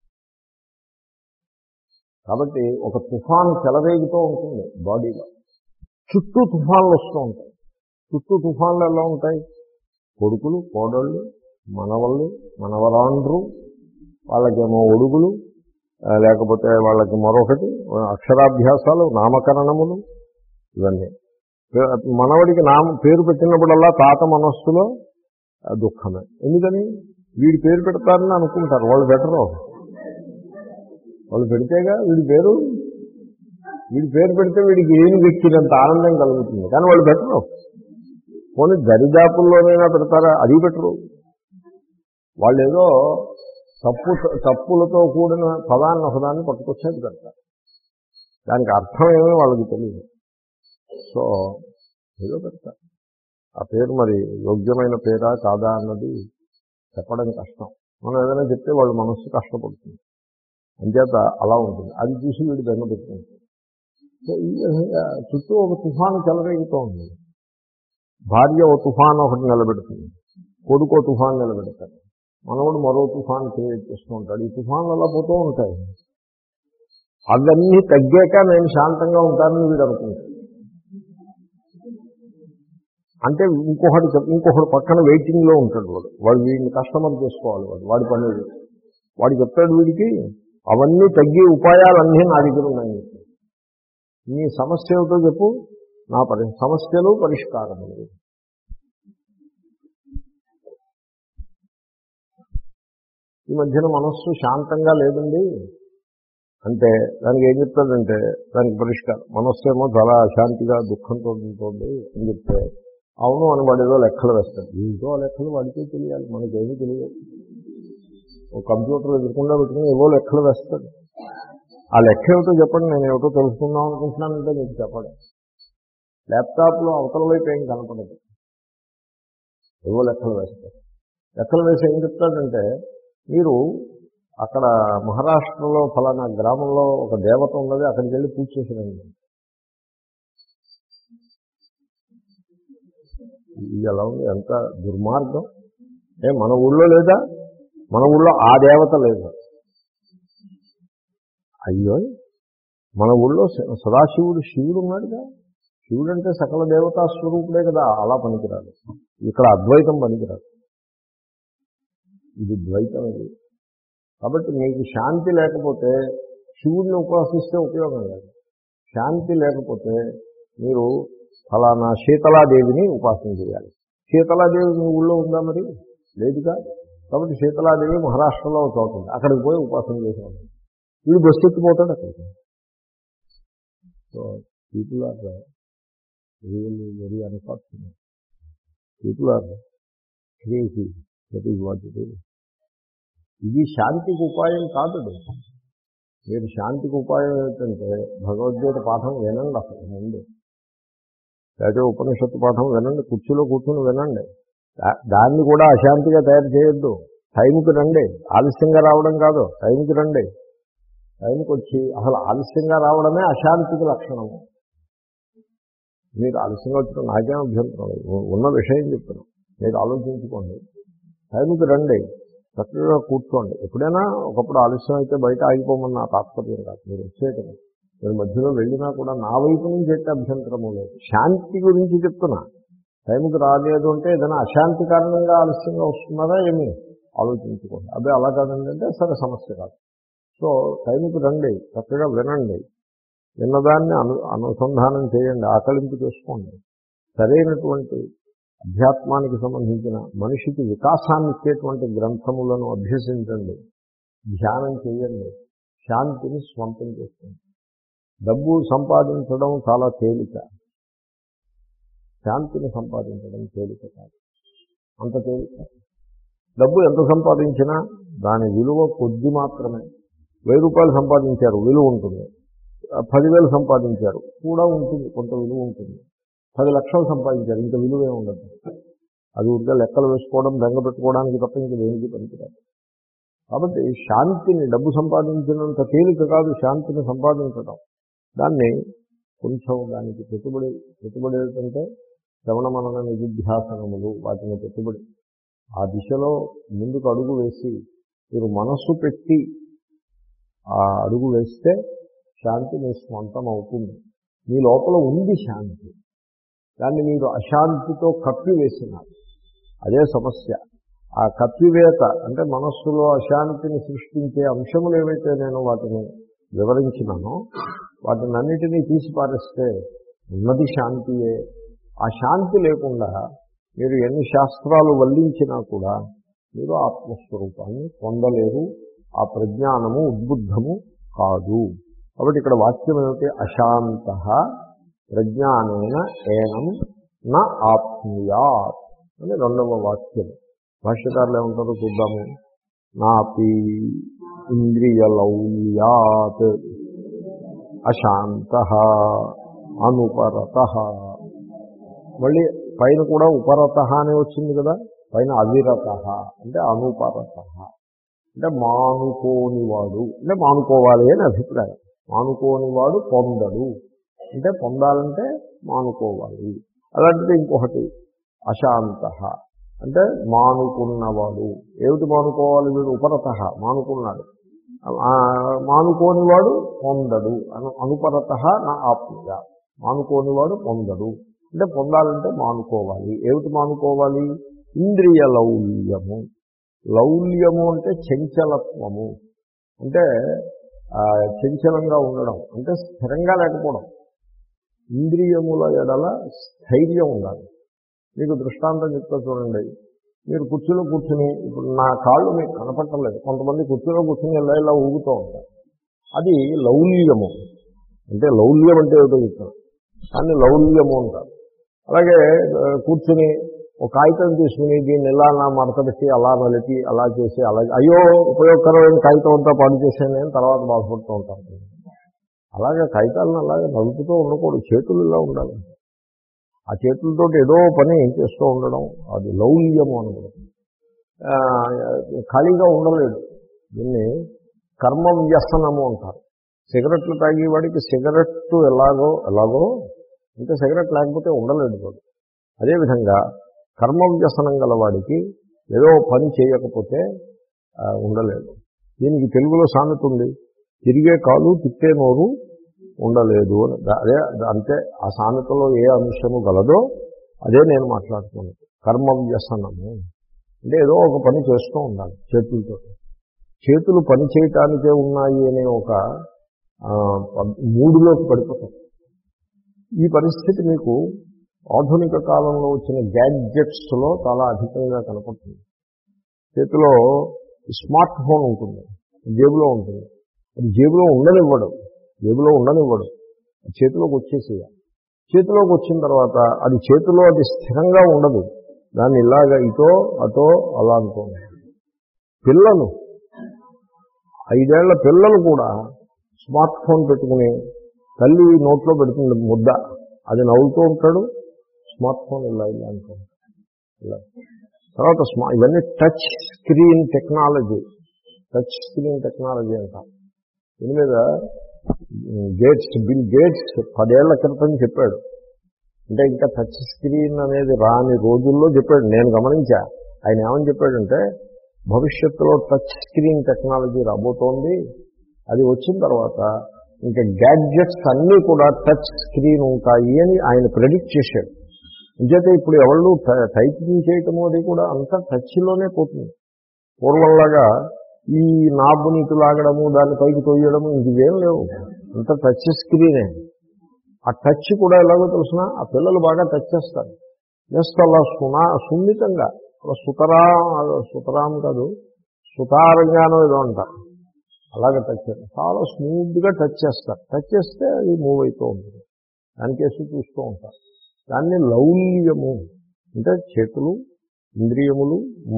కాబట్టి ఒక తుఫాన్ చెలరేగుతూ ఉంటుంది బాడీలో, చుట్టూ తుఫాన్లు వస్తూ ఉంటాయి. చుట్టూ తుఫాన్లు ఎలా ఉంటాయి? కొడుకులు, కోడళ్ళు, మనవళ్ళు, మనవరాండ్రు, వాళ్ళకేమో ఒడుగులు, లేకపోతే వాళ్ళకి మరొకటి అక్షరాభ్యాసాలు, నామకరణములు, ఇవన్నీ. మనవడికి నామ పేరు పెట్టినప్పుడల్లా తాత మనస్సులో దుఃఖమే. ఎందుకని? వీడి పేరు పెడతారని అనుకుంటారు, వాళ్ళు పెట్టరు. వాళ్ళు పెడితేగా వీడి పేరు వీడి పేరు పెడితే వీడికి ఏమి వ్యక్తినంత ఆనందం కలుగుతుంది, కానీ వాళ్ళు పెట్టరు. పోనీ దరిదాపుల్లోనైనా పెడతారా? అది పెట్టరు. వాళ్ళు ఏదో తప్పు తప్పులతో కూడిన పదాన్ని ఒకదాన్ని పట్టుకొచ్చేది పెడతారు. దానికి అర్థం ఏమో వాళ్ళకి తెలియదు. సో ఏదో పెడతారు. ఆ పేరు మరి యోగ్యమైన పేరా కాదా అన్నది చెప్పడం కష్టం. మనం ఏదైనా చెప్తే వాళ్ళ మనస్సు కష్టపడుతుంది, అంచేత అలా ఉంటుంది. అది చూసి వీడు బెంగ పెట్టుకుంటాడు. సో ఈ విధంగా చుట్టూ ఒక తుఫాను చెలరేగుతూ ఉంది. భార్య ఓ తుఫాను ఒకటి నిలబెడుతుంది, కొడుకు ఓ తుఫాను నిలబెడతాడు, మనవుడు మరో తుఫాను క్రియేట్ చేస్తూ ఉంటాడు. ఈ తుఫాన్లు అలా పోతూ ఉంటాయి. అవన్నీ తగ్గాక నేను శాంతంగా ఉంటానని వీడు అనుకుంటాడు. అంటే ఇంకొకటి ఇంకొకటి పక్కన వెయిటింగ్లో ఉంటాడు. వాడు వాడు వీడిని కస్టమర్ చేసుకోవాలి. వాడు వాడి పని వాడు చెప్తాడు వీడికి, అవన్నీ తగ్గే ఉపాయాలన్నీ నా దగ్గర ఉన్నాయి. నీ సమస్య ఏమిటో చెప్పు, నా పరి సమస్యలు పరిష్కారములు. ఈ మధ్యన మనస్సు శాంతంగా లేదండి అంటే దానికి ఏం చెప్తాడంటే దానికి పరిష్కారం, మనస్సు ఏమో చాలా అశాంతిగా దుఃఖంతో ఉంటుంది అని చెప్తే అవును అని వాడు ఏదో లెక్కలు వేస్తాడు. ఇంకో లెక్కలు వాడికే తెలియాలి, మనకేమీ తెలియదు. ఒక కంప్యూటర్ ఎదుర్కొండా పెట్టుకుని ఏవో లెక్కలు వేస్తాడు. ఆ లెక్క ఏమిటో చెప్పండి, నేను ఏమిటో తెలుసుకుందాం అనుకుంటున్నానంటే మీకు చెప్పడం. ల్యాప్టాప్లో అవతల వైపు ఏం కనపడదు, ఏవో లెక్కలు వేస్తాడు. లెక్కలు వేసి ఏం చెప్తాడంటే, మీరు అక్కడ మహారాష్ట్రలో ఫలానా గ్రామంలో ఒక దేవత ఉన్నది, అక్కడికి వెళ్ళి పూజ చేసిరండి. ఇది ఎలా ఉంది, ఎంత దుర్మార్గం. ఏ మన ఊళ్ళో లేదా? మన ఊళ్ళో ఆ దేవత లేదు. అయ్యో, మన ఊళ్ళో సదాశివుడు శివుడు ఉన్నాడుగా. శివుడు అంటే సకల దేవతా స్వరూపుడే కదా, అలా పనికిరాదు. ఇక్కడ అద్వైతం పనికిరాదు, ఇది ద్వైతం. ఇది కాబట్టి మీకు శాంతి లేకపోతే శివుడిని ఉపాసిస్తే ఉపయోగం లేదు. శాంతి లేకపోతే మీరు ఫలానా శీతలాదేవిని ఉపాసన చేయాలి. శీతలాదేవి మీ ఊళ్ళో ఉందా? మరి లేదుగా. కాబట్టి శీతలాదేవి మహారాష్ట్రలో ఒక చోట ఉంది, అక్కడికి పోయి ఉపాసన చేసేవాడు. వీడు బస్సు ఎత్తిపోతాడు అక్కడికి. So people are really very unfortunate. People are crazy. That is what it is. ఇది శాంతికి ఉపాయం కాదు. మీరు శాంతికి ఉపాయం ఏంటంటే భగవద్గీత పాఠం వినండి అసలు ముందు, లేకపోతే ఉపనిషత్తు పాఠం వినండి, కుర్చీలో కూర్చుని వినండి. దాన్ని కూడా అశాంతిగా తయారు చేయొద్దు. టైంకి రండి, ఆలస్యంగా రావడం కాదు, టైంకి రండి. టైంకి వచ్చి అసలు ఆలస్యంగా రావడమే అశాంతికి లక్షణము. మీరు ఆలస్యంగా వచ్చిన నాకేం అభ్యంతరం లేదు, ఉన్న విషయం చెప్తున్నాను, మీరు ఆలోచించుకోండి. టైంకి రండి, చక్కగా కూర్చోండి. ఎప్పుడైనా ఒకప్పుడు ఆలస్యం అయితే బయట ఆగిపోమని నా తాత్పర్యం కాదు, మీరు వచ్చేయటం. మీరు మధ్యలో వెళ్ళినా కూడా నా వైపు నుంచి అయితే అభ్యంతరము లేదు. శాంతి గురించి చెప్తున్నా. టైంకి రాలేదు అంటే ఏదైనా అశాంతి కారణంగా ఆలస్యంగా వస్తున్నారా ఏమి ఆలోచించుకోండి. అదే అలా కాదండి అంటే సరే సమస్య కాదు. సో టైంకి రండి, చక్కగా వినండి, విన్నదాన్ని అను అనుసంధానం చేయండి, ఆకలింపు చేసుకోండి. సరైనటువంటి అధ్యాత్మానికి సంబంధించిన మనిషికి వికాసాన్ని ఇచ్చేటువంటి గ్రంథములను అభ్యసించండి, ధ్యానం చేయండి, శాంతిని స్వంతం చేసుకోండి. డబ్బు సంపాదించడం చాలా తేలిక, శాంతిని సంపాదించడం తేలిక కాదు, అంత తేలిక. డబ్బు ఎంత సంపాదించినా దాని విలువ కొద్ది మాత్రమే. వెయ్యి రూపాయలు సంపాదించారు, విలువ ఉంటుంది. పదివేలు సంపాదించారు కూడా ఉంటుంది, కొంత విలువ ఉంటుంది. పది లక్షలు సంపాదించారు, ఇంకా విలువే ఉండదు. అది ఊరికే లెక్కలు వేసుకోవడం, బెంగ పెట్టుకోవడానికి తప్ప ఇంక దేనికి పనికిరాదు. కాబట్టి శాంతిని డబ్బు సంపాదించినంత తేలిక కాదు శాంతిని సంపాదించడం. దాన్ని కొంచెం దానికి పెట్టుబడి పెట్టుబడి ఏంటంటే శ్రవణ మనన నిధిధ్యాసనములు, వాటిని పెట్టుబడి ఆ దిశలో ముందుకు అడుగు వేసి మీరు మనస్సు పెట్టి ఆ అడుగు వేస్తే శాంతి మీ స్వంతం అవుతుంది. మీ లోపల ఉంది శాంతి, దాన్ని మీరు అశాంతితో కప్పివేసినారు. అదే సమస్య. ఆ కప్పివేత అంటే మనస్సులో అశాంతిని సృష్టించే అంశములు ఏవైతే నేను వాటిని వివరించినానో వాటిని అన్నిటినీ తీసి పారేస్తే ఉన్నది శాంతియే. ఆ శాంతి లేకుండా మీరు ఎన్ని శాస్త్రాలు వల్లించినా కూడా మీరు ఆత్మస్వరూపాన్ని పొందలేరు. ఆ ప్రజ్ఞానము ఉద్బుద్ధము కాదు. కాబట్టి ఇక్కడ వాక్యం ఏమిటి? అశాంత ప్రజ్ఞానేన ఏనం నా ఆప్నుయాత్ అని రెండవ వాక్యం. భాష్యకారులు ఏమంటారో చూద్దాము. నాపి ఇంద్రియలౌల్యాత్ అశాంత అనుపరత. మళ్ళీ పైన కూడా ఉపరత అని వచ్చింది కదా, పైన అవిరత అంటే అనుపరత అంటే మానుకోనివాడు, అంటే మానుకోవాలి అని అభిప్రాయం. మానుకోనివాడు పొందడు అంటే పొందాలంటే మానుకోవాలి. అలాంటిది ఇంకొకటి అశాంత అంటే మానుకున్నవాడు. ఏమిటి మానుకోవాలి? వీడు ఉపరత మానుకున్నాడు, మానుకోనివాడు పొందడు. అను అనుపరత నా ఆప్నుయ, మానుకోనివాడు పొందడు అంటే పొందాలంటే మానుకోవాలి. ఏమిటి మానుకోవాలి? ఇంద్రియ లౌల్యము. లౌల్యము అంటే చంచలత్వము, అంటే చంచలంగా ఉండడం, అంటే స్థిరంగా లేకపోవడం. ఇంద్రియముల ఎడల స్థైర్యం ఉండాలి. మీకు దృష్టాంతం చెప్తా చూడండి. మీరు కుర్చీలో కూర్చుని, ఇప్పుడు నా కాళ్ళు మీకు కనపట్టలేదు, కొంతమంది కుర్చీలో కూర్చుని ఇలా ఇలా ఊగుతూ ఉంటారు. అది లౌల్యము. అంటే లౌల్యం అంటే ఏమిటో చెప్తాను, కానీ లౌల్యము అంటారు. అలాగే కూర్చుని ఒక కాగితం తీసుకుని దీన్ని ఇలా నా మడత పెట్టి అలా నలిపి అలా చేసి అలా అయ్యో ఉపయోగకరమైన కాగితం అంతా పాడు చేశాను అని తర్వాత బాధపడుతూ ఉంటాను. అలాగే కాగితాలను అలాగే నలుపుతూ ఉండకూడదు, చేతులు ఇలా ఉండాలి. ఆ చేతులతో ఏదో పని ఏం చేస్తూ ఉండడం అది లౌల్యము అనకూడదు. ఖాళీగా ఉండలేదు, దీన్ని కర్మ వ్యసనము అంటారు. సిగరెట్లు తాగేవాడికి సిగరెట్ ఎలాగో ఎలాగో అంటే సిగరెట్ లేకపోతే ఉండలేడు వాడు. అదేవిధంగా కర్మ వ్యసనం గలవాడికి ఏదో పని చేయకపోతే ఉండలేడు. దీనికి తెలుగులో సామెత ఉంది, తిరిగే కాలు తిట్టే నోరు ఉండలేదు అని. అదే అంతే, ఆ సామెతలో ఏ అంశము గలదో అదే నేను మాట్లాడుతున్నాను. కర్మ వ్యసనము అంటే ఏదో ఒక పని చేస్తూ ఉండాలి చేతులతో. చేతులు పని చేయటానికే ఉన్నాయి అనే ఒక మూడులోకి పడిపోతాం. ఈ పరిస్థితి మీకు ఆధునిక కాలంలో వచ్చిన గ్యాడ్జెట్స్లో చాలా అధికంగా కనపడుతుంది. చేతిలో స్మార్ట్ ఫోన్ ఉంటుంది, జేబులో ఉంటుంది. అది జేబులో ఉండనివ్వడు, జేబులో ఉండనివ్వడు, చేతిలోకి వచ్చేసేయాలి. చేతిలోకి వచ్చిన తర్వాత అది చేతిలో అది స్థిరంగా ఉండదు, దాన్ని ఇలాగ ఇటో అటో అలా అనుకోండి. పిల్లలు, ఐదేళ్ల పిల్లలు కూడా స్మార్ట్ ఫోన్ పెట్టుకుని తల్లి నోట్లో పెడుతుంది ముద్ద, అది నవ్వుతూ ఉంటాడు, స్మార్ట్ ఫోన్ ఇలా ఇలా అనుకోండి. ఇలా తర్వాత స్మా ఇవన్నీ touch screen technology, touch screen technology అంటారు. దీని మీద గేట్స్ బిల్ గేట్స్ పదేళ్ల క్రితం చెప్పాడు. అంటే ఇంకా టచ్ స్క్రీన్ అనేది రాని రోజుల్లో చెప్పాడు, నేను గమనించా. ఆయన ఏమని చెప్పాడంటే భవిష్యత్తులో టచ్ స్క్రీన్ టెక్నాలజీ రాబోతోంది, అది వచ్చిన తర్వాత ఇంకా గ్యాడ్జెట్స్ అన్నీ కూడా టచ్ స్క్రీన్ ఉంటాయి అని ఆయన ప్రెడిక్ట్ చేశాడు. ఇంకైతే ఇప్పుడు ఎవళ్ళు టైపింగ్ చేయటము అది కూడా అంతా టచ్లోనే పోతుంది. పూర్వంలాగా ఈ నాబుని ఇటు లాగడము, దాన్ని పైకి తోయడము ఇంకేం లేవు, అంత టచ్ స్క్రీనే. ఆ టచ్ కూడా ఎలాగో తెలిసిన, ఆ పిల్లలు బాగా టచ్ చేస్తారు, జస్ట్ అలా సునా సున్నితంగా సుతరా సుతరాం కాదు సుతారంగానో ఏదో అంటారు, అలాగే టచ్ చేస్తారు, చాలా స్మూత్గా టచ్ చేస్తారు. టచ్ చేస్తే అది మూవ్ అవుతూ ఉంటుంది, దానికేసి చూస్తూ ఉంటారు. దాన్ని లౌల్యము అంటే చేతులు, ఇంద్రియములు,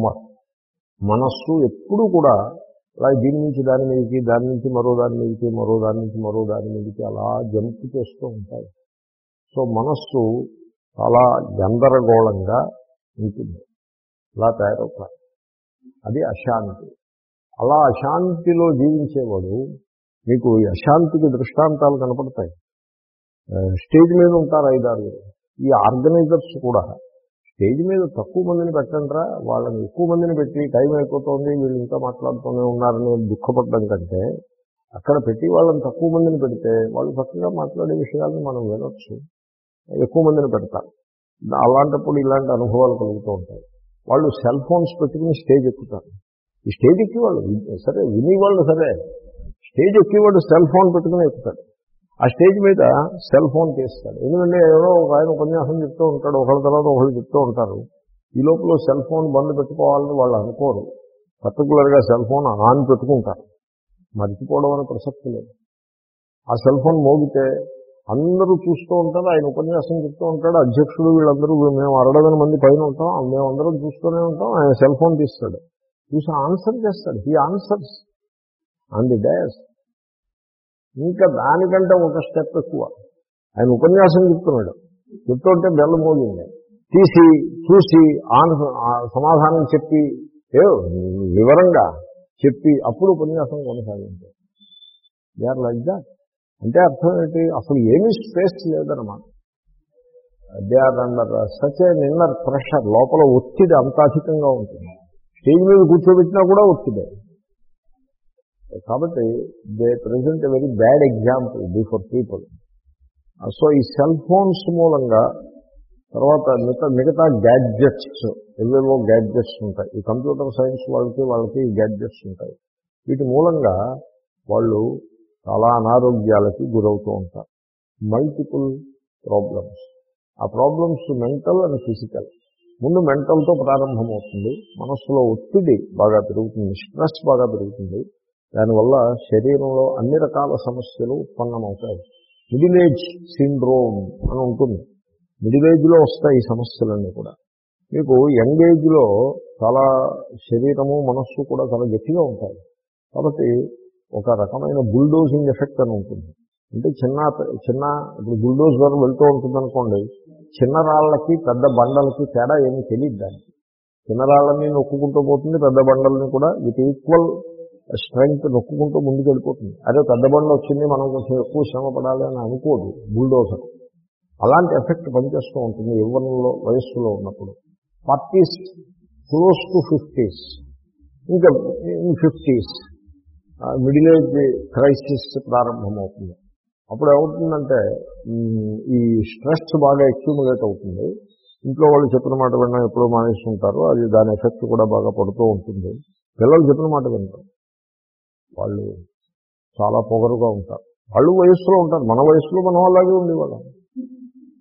మనస్సు ఎప్పుడూ కూడా అలా దీని నుంచి దాని మీదకి, దాని నుంచి మరో దాని మీదకి, మరో దాని నుంచి మరో దాని మీదకి అలా జంప్ చేస్తూ ఉంటాయి. సో మనస్సు చాలా గందరగోళంగా ఉంటుంది, అలా తయారవుతారు. అది అశాంతి. అలా అశాంతిలో జీవించేవాడు మీకు ఈ అశాంతికి దృష్టాంతాలు కనపడతాయి. స్టేజ్ మీద ఉంటారు ఐదారు. ఈ ఆర్గనైజర్స్ కూడా స్టేజ్ మీద తక్కువ మందిని పెట్టండిరా, వాళ్ళని ఎక్కువ మందిని పెట్టి టైం అయిపోతుంది వీళ్ళు ఇంకా మాట్లాడుతూనే ఉన్నారని దుఃఖపడడం కంటే అక్కడ పెట్టి వాళ్ళని తక్కువ మందిని పెడితే వాళ్ళు చక్కగా మాట్లాడే విషయాలను మనం వినొచ్చు. ఎక్కువ మందిని పెడతారు, అలాంటప్పుడు ఇలాంటి అనుభవాలు కలుగుతూ ఉంటాయి. వాళ్ళు సెల్ ఫోన్స్ పెట్టుకుని స్టేజ్ ఎక్కుతారు. ఈ స్టేజ్ ఎక్కేవాళ్ళు సరే, వినేవాళ్ళు సరే, స్టేజ్ ఎక్కేవాడు సెల్ ఫోన్ పెట్టుకుని ఎక్కుతాడు. ఆ స్టేజ్ మీద సెల్ ఫోన్ తీస్తాడు. ఎందుకంటే ఎవరో ఒక ఆయన ఉపన్యాసం చెప్తూ ఉంటాడు, ఒకళ్ళ తర్వాత ఒకళ్ళు చెప్తూ ఉంటారు. ఈ లోపల సెల్ ఫోన్ బంద్ పెట్టుకోవాలని వాళ్ళు అనుకోరు, పర్టికులర్గా సెల్ ఫోన్ ఆన్ పెట్టుకుంటారు. మర్చిపోవడం అనే ప్రసక్తి లేదు. ఆ సెల్ ఫోన్ మోగితే అందరూ చూస్తూ ఉంటారు, ఆయన ఉపన్యాసం చెప్తూ ఉంటాడు, అధ్యక్షుడు వీళ్ళందరూ, మేము అరడదన మంది పైన ఉంటాం, మేమందరం చూస్తూనే ఉంటాం. ఆయన సెల్ ఫోన్ తీస్తాడు, చూసి ఆన్సర్ చేస్తాడు. He answers on the dais. ఇంకా దానికంటే ఒక స్టెప్ ఎక్కువ, ఆయన ఉపన్యాసం చెప్తున్నాడు, చెప్తుంటే బెల్ల మోగింది, తీసి చూసి ఆన్ సమాధానం చెప్పి ఏ వివరంగా చెప్పి అప్పుడు ఉపన్యాసం కొనసాగించారు. They are like that. అంటే అర్థం ఏంటి, అసలు ఏమీ స్పేస్ లేదన్నమాట. They are under such an inner pressure, లోపల ఒత్తిడి అంత అధికంగా ఉంటుంది. స్టేజ్ మీద కూర్చోబెట్టినా కూడా ఒత్తిడే. కాబట్టి they present a very bad example before people. So ఈ సెల్ ఫోన్స్ మూలంగా, తర్వాత మిగతా మిగతా గ్యాడ్జెట్స్, ఏవేవో గ్యాడ్జెట్స్ ఉంటాయి. ఈ కంప్యూటర్ సైన్స్ వాళ్ళకి వాళ్ళకి గ్యాడ్జెట్స్ ఉంటాయి. వీటి మూలంగా వాళ్ళు చాలా అనారోగ్యాలకి గురవుతూ ఉంటారు. Multiple problems. ఆ ప్రాబ్లమ్స్ మెంటల్ అండ్ ఫిజికల్. ముందు మెంటల్తో ప్రారంభమవుతుంది, మనస్సులో ఒత్తిడి బాగా పెరుగుతుంది, స్ట్రెస్ బాగా పెరుగుతుంది. దానివల్ల శరీరంలో అన్ని రకాల సమస్యలు ఉత్పన్నమవుతాయి. మిడిల్ ఏజ్ సిండ్రోమ్ అని ఉంటుంది, మిడిల్ ఏజ్లో వస్తాయి ఈ సమస్యలన్నీ కూడా. మీకు యంగ్ ఏజ్లో చాలా శరీరము మనస్సు కూడా చాలా గట్టిగా ఉంటాయి. కాబట్టి ఒక రకమైన బుల్డోజింగ్ ఎఫెక్ట్ అని ఉంటుంది. అంటే చిన్న చిన్న ఇప్పుడు బుల్డోజర్ వెళ్తూ ఉంటుంది అనుకోండి, చిన్న రాళ్ళకి పెద్ద బండలకి తేడా ఏమీ తెలియదు. దానికి చిన్న రాళ్ళని నొక్కుంటూ పోతుంది, పెద్ద బండల్ని కూడా విత్ ఈక్వల్ స్ట్రెంగ్త్ నొక్కుంటూ ముందుకు వెళ్ళిపోతుంది. అదే పెద్ద బండ వచ్చింది మనం కొంచెం ఎక్కువ శ్రమ పడాలి అని అనుకోదు బుల్డోజర్. అలాంటి ఎఫెక్ట్ పనిచేస్తూ ఉంటుంది యవ్వనంలో, వయస్సులో ఉన్నప్పుడు. ఫార్టీస్ క్లోజ్ టు ఫిఫ్టీస్, ఇంకా ఫిఫ్టీస్ మిడిల్ ఏజ్ క్రైసిస్ ప్రారంభమవుతుంది. అప్పుడు ఏమవుతుందంటే ఈ స్ట్రెస్ బాగా అక్యూములేట్ అవుతుంది. ఇంట్లో వాళ్ళు చెప్పిన మాట వినడం ఎప్పుడో మానేస్తుంటారు, అది దాని ఎఫెక్ట్ కూడా బాగా పడుతూ ఉంటుంది. పిల్లలు చెప్పిన మాట వింటారు, వాళ్ళు చాలా పొగరుగా ఉంటారు. వాళ్ళు వయస్సులో ఉంటారు, మన వయసులో మనం అలాగే ఉండేవాళ్ళం.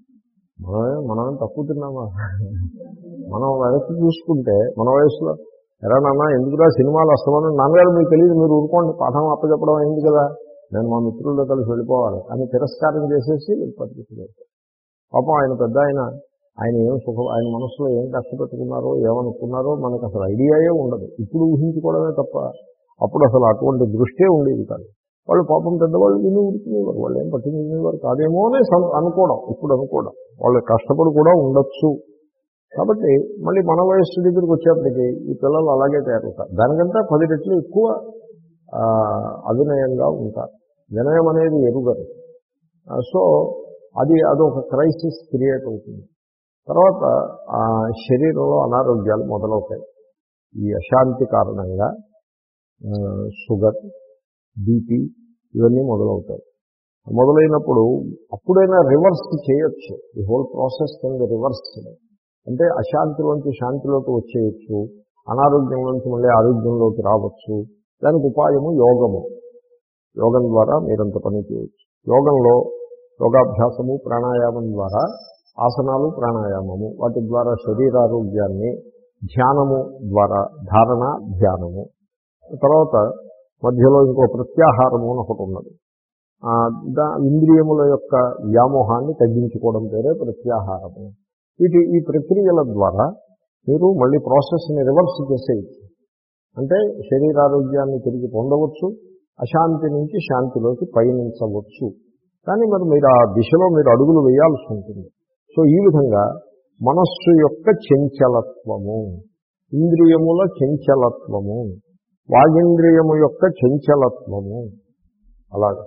మనమే మనమే తక్కువ తిన్నామా? మనం వెనక్కి చూసుకుంటే మన వయసులో ఎరా నాన్న ఎందుకురా సినిమాలు వస్తామని, నాన్నగారు మీకు తెలియదు, మీరు ఊరుకోండి, పాఠం అప్పచెప్పడం అయింది కదా, నేను మా మిత్రులతో కలిసి వెళ్ళిపోవాలి అని తిరస్కారం చేసేసి పరిగెత్తులేదు. పాపం ఆయన పెద్ద ఆయన, ఆయన ఏం సుఖం, ఆయన మనసులో ఏం కష్టపెట్టుకున్నారో ఏమనుకున్నారో మనకు అసలు ఐడియాయే ఉండదు. ఇప్పుడు ఊహించుకోవడమే తప్ప అప్పుడు అసలు అటువంటి దృష్టే ఉండేది కాదు. వాళ్ళు పాపం పెద్దవాళ్ళు విని ఊరుకునేవారు, వాళ్ళు ఏం పట్టించుకునేవారు కాదేమో అని అనుకోవడం, ఇప్పుడు అనుకోవడం, వాళ్ళు కష్టపడి కూడా ఉండొచ్చు. కాబట్టి మళ్ళీ మన వయస్సు దగ్గరికి వచ్చేప్పటికీ ఈ పిల్లలు అలాగే తయారవుతారు. దానికంటే పది రెట్లు ఎక్కువ అవినయంగా ఉంటారు. వినయం అనేది ఎరుగరు. సో అది అదొక క్రైసిస్ క్రియేట్ అవుతుంది. తర్వాత ఆ శరీరంలో అనారోగ్యాలు మొదలవుతాయి. ఈ అశాంతి కారణంగా షుగర్, బీపీ ఇవన్నీ మొదలవుతాయి. మొదలైనప్పుడు అప్పుడైనా రివర్స్ చేయొచ్చు. ఈ హోల్ ప్రాసెస్ కింద రివర్స్, అంటే అశాంతిలోంచి శాంతిలోకి వచ్చేయచ్చు, అనారోగ్యంలోంచి మళ్ళీ ఆరోగ్యంలోకి రావచ్చు. దానికి ఉపాయము యోగము. యోగం ద్వారా మీరంత పని చేయవచ్చు. యోగంలో యోగాభ్యాసము, ప్రాణాయామం ద్వారా, ఆసనాలు, ప్రాణాయామము, వాటి ద్వారా శరీరారోగ్యాన్ని, ధ్యానము ద్వారా ధారణ, ధ్యానము, తర్వాత మధ్యలో ఇంకో ప్రత్యాహారము అని ఒకటి ఉన్నది. దా ఇంద్రియముల యొక్క వ్యామోహాన్ని తగ్గించుకోవడం పేరే ప్రత్యాహారము. వీటి ఈ ప్రక్రియల ద్వారా మీరు మళ్ళీ ప్రాసెస్ని రివర్స్ చేసేయచ్చు. అంటే శరీరారోగ్యాన్ని తిరిగి పొందవచ్చు, అశాంతి నుంచి శాంతిలోకి పయనించవచ్చు. కానీ మరి మీరు ఆ దిశలో మీరు అడుగులు వేయాల్సి ఉంటుంది. సో ఈ విధంగా మనస్సు యొక్క చంచలత్వము, ఇంద్రియముల చంచలత్వము, వాగింద్రియము యొక్క చంచలత్వము, అలాగే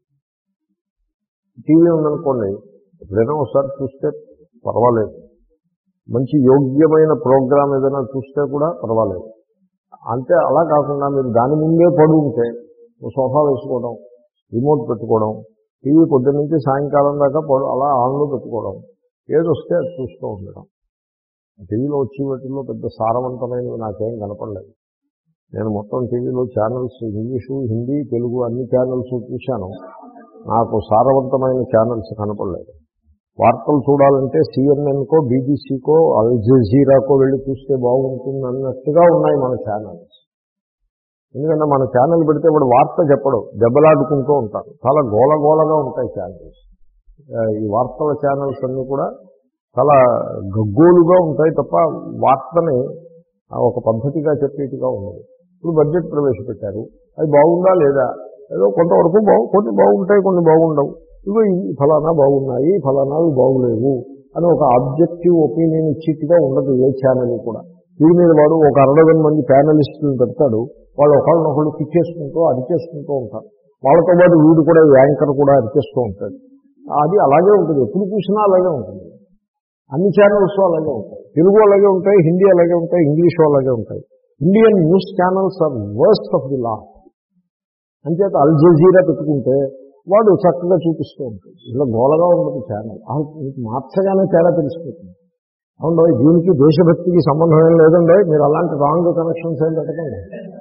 టీవీ ఉందనుకోండి, ఎప్పుడైనా ఒకసారి చూస్తే పర్వాలేదు, మంచి యోగ్యమైన ప్రోగ్రాం ఏదైనా చూస్తే కూడా పర్వాలేదు. అంతే అలా కాకుండా మీరు దాని ముందే పడి ఉంటే సోఫా వేసుకోవడం, రిమోట్ పెట్టుకోవడం, టీవీ పొద్దున్న నుంచి సాయంకాలం దాకా పడు అలా ఆన్లో పెట్టుకోవడం, ఏదొస్తే అది చూస్తూ ఉండడం. టీవీలో వచ్చి వాటిల్లో పెద్ద సారవంతమైనవి నాకేం కనపడలేదు. నేను మొత్తం టీవీలో ఛానల్స్ ఇంగ్లీషు, హిందీ, తెలుగు అన్ని ఛానల్స్ చూశాను. నాకు సారవంతమైన ఛానల్స్ కనపడలేదు. వార్తలు చూడాలంటే సిఎన్ఎన్కో, బీబీసీకో, అల్ జజీరాకో వెళ్ళి చూస్తే బాగుంటుంది అన్నట్టుగా ఉన్నాయి మన ఛానల్స్. ఎందుకంటే మన ఛానల్ పెడితే వాడు వార్త చెప్పడు, దెబ్బలాడుకుంటూ ఉంటారు. చాలా గోలగోలగా ఉంటాయి ఛానల్స్. ఈ వార్తల ఛానల్స్ అన్నీ కూడా చాలా గగ్గోలుగా ఉంటాయి తప్ప వార్తని ఒక పద్ధతిగా చెప్పేట్టుగా ఉన్నది. ఇప్పుడు బడ్జెట్ ప్రవేశపెట్టారు, అది బాగుందా లేదా, ఏదో కొంతవరకు బాగు కొన్ని బాగుంటాయి, కొన్ని బాగుండవు. ఇవి ఫలానా బాగున్నాయి, ఫలానాలు బాగులేవు అని ఒక ఆబ్జెక్టివ్ ఒపీనియన్ ఇచ్చిట్టుగా ఉండదు ఏ ఛానల్ కూడా. దీని మీద వాడు ఒక అరడజన్ మంది ప్యానలిస్టులను పెడతాడు, వాళ్ళు ఒకళ్ళనొకళ్ళు పిచ్చేసుకుంటూ అరిచేసుకుంటూ ఉంటారు. వాళ్ళతో పాటు వీడు కూడా యాంకర్ కూడా అరిచేస్తూ ఉంటాడు. అది అలాగే ఉంటుంది, ఎప్పుడు చూసినా అలాగే ఉంటుంది. అన్ని ఛానల్స్ అలాగే ఉంటాయి. తెలుగు అలాగే ఉంటాయి, హిందీ అలాగే ఉంటాయి, ఇంగ్లీషు అలాగే ఉంటాయి. Indian news channels are worst of the lot. అంచేత అల్ జజీరా పెట్టుకుంటే వాడు చక్కగా చూపిస్తూ ఉంటాడు. ఇలా గోలగా ఉండదు ఛానల్. మీకు మార్చగానే తేడా తెలిసిపోతుంది. అవును, దీనికి దేశభక్తికి సంబంధం ఏం లేదండి, మీరు అలాంటి రాంగ్ కనెక్షన్స్ ఏం పెట్టకండి.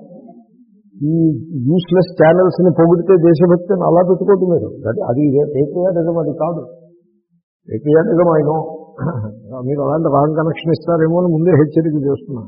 ఈ యూస్లెస్ ఛానల్స్ని పొగిడితే దేశభక్తిని అలా పెట్టుకోవద్దు మీరు. అది ఏపీఆర్డిజం, అది కాదు. ఏపీఆర్డిజం అయినో మీరు అలాంటి రాంగ్ కనెక్షన్ ఇస్తారేమో అని ముందే హెచ్చరిక చేస్తున్నాను.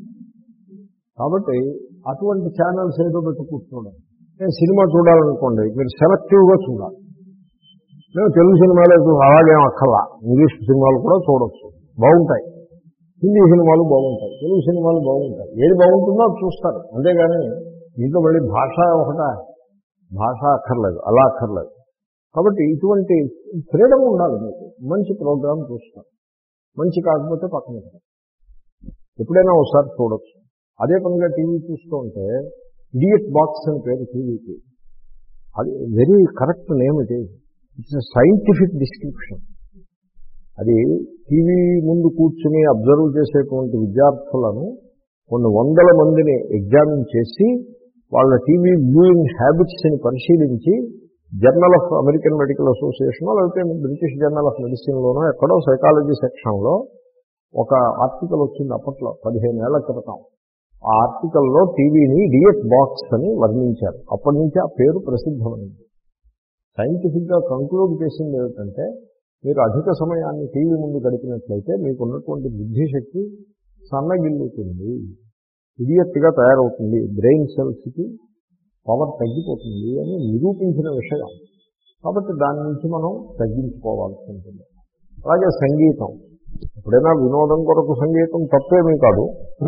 కాబట్టి అటువంటి ఛానల్స్ ఏదో పెట్టి కూర్చోవడం. నేను సినిమా చూడాలనుకోండి, మీరు సెలెక్టివ్గా చూడాలి. మేము తెలుగు సినిమాలే అలాగేం అక్కర్లా, ఇంగ్లీష్ సినిమాలు కూడా చూడవచ్చు, బాగుంటాయి. హిందీ సినిమాలు బాగుంటాయి, తెలుగు సినిమాలు బాగుంటాయి. ఏది బాగుంటుందో అది చూస్తారు. అంతేగాని దీంట్లో మళ్ళీ భాష ఒకట, భాష అక్కర్లేదు, అలా అక్కర్లేదు. కాబట్టి ఇటువంటి ఫ్రీడమ్ ఉండాలి మీకు. మంచి ప్రోగ్రామ్ చూస్తారు, మంచి కాకపోతే పక్కన ఎప్పుడైనా ఒకసారి చూడవచ్చు. అదే పనిగా టీవీ చూస్తూ ఉంటే ఇడియట్ బాక్స్ అని పేరు టీవీకి. అది very correct name. It is it's a scientific description. అది టీవీ ముందు కూర్చుని అబ్జర్వ్ చేసేటువంటి విద్యార్థులను కొన్ని వందల మందిని ఎగ్జామిన్ చేసి వాళ్ళ టీవీ వ్యూయింగ్ హ్యాబిట్స్ని పరిశీలించి journal of American medical association లేకపోతే బ్రిటిష్ జర్నల్ ఆఫ్ మెడిసిన్లోనో ఎక్కడో సైకాలజీ సెక్షన్లో ఒక ఆర్టికల్ వచ్చింది అప్పట్లో, పదిహేను ఏళ్ల క్రితం. ఆ ఆర్టికల్లో టీవీని ఇడియట్ బాక్స్ అని వర్ణించారు. అప్పటి నుంచి ఆ పేరు ప్రసిద్ధమైంది. సైంటిఫిక్గా కంక్లూడ్ చేసింది ఏమిటంటే, మీరు అధిక సమయాన్ని టీవీ ముందు గడిపినట్లయితే మీకు ఉన్నటువంటి బుద్ధిశక్తి సన్నగిల్లుతుంది. ఇడియట్గా తయారవుతుంది, బ్రెయిన్ సెల్స్కి పవర్ తగ్గిపోతుంది అని నిరూపించిన విషయం. కాబట్టి దాని నుంచి మనం తగ్గించుకోవాల్సి ఉంటుంది. అలాగే సంగీతం, ఎప్పుడైనా వినోదం కొరకు సంగీతం తప్పేమీ కాదు.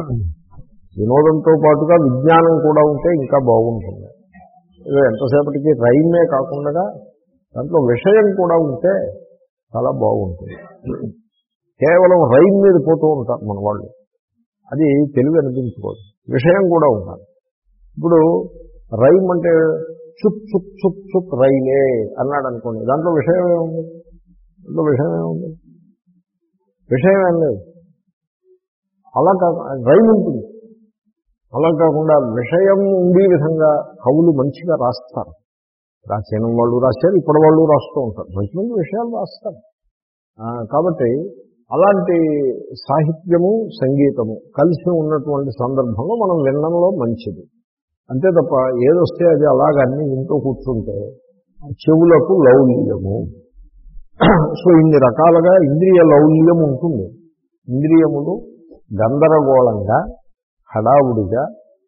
వినోదంతో పాటుగా విజ్ఞానం కూడా ఉంటే ఇంకా బాగుంటుంది. ఇదో ఎంతసేపటికి రైమే కాకుండా దాంట్లో విషయం కూడా ఉంటే చాలా బాగుంటుంది. కేవలం రైమ్ మీద పోతూ ఉంటారు మన వాళ్ళు, అది తెలివి అనిపించుకోదు. విషయం కూడా ఉండాలి. ఇప్పుడు రైమ్ అంటే చుప్ చుప్ చుప్ చుప్ రైలే అన్నాడు అనుకోండి, దాంట్లో విషయం ఏముంది? దాంట్లో విషయం ఏముంది? విషయం ఏం లేదు. అలా కాకుండా రైమ్ ఉంటుంది. అలా కాకుండా విషయం ఉండే విధంగా కవులు మంచిగా రాస్తారు. ప్రాచీనం వాళ్ళు రాశారు, ఇప్పటి వాళ్ళు రాస్తూ ఉంటారు, మంచి మంచి విషయాలు రాస్తారు. కాబట్టి అలాంటి సాహిత్యము సంగీతము కలిసి ఉన్నటువంటి సందర్భంలో మనం వినడంలో మంచిది. అంతే తప్ప ఏదొస్తే అది అలాగ అన్నీ వింటూ కూర్చుంటే చెవులకు లౌల్యము. సో ఇన్ని రకాలుగా ఇంద్రియ లౌల్యం ఉంటుంది. ఇంద్రియములు గందరగోళంగా హడావుడిగా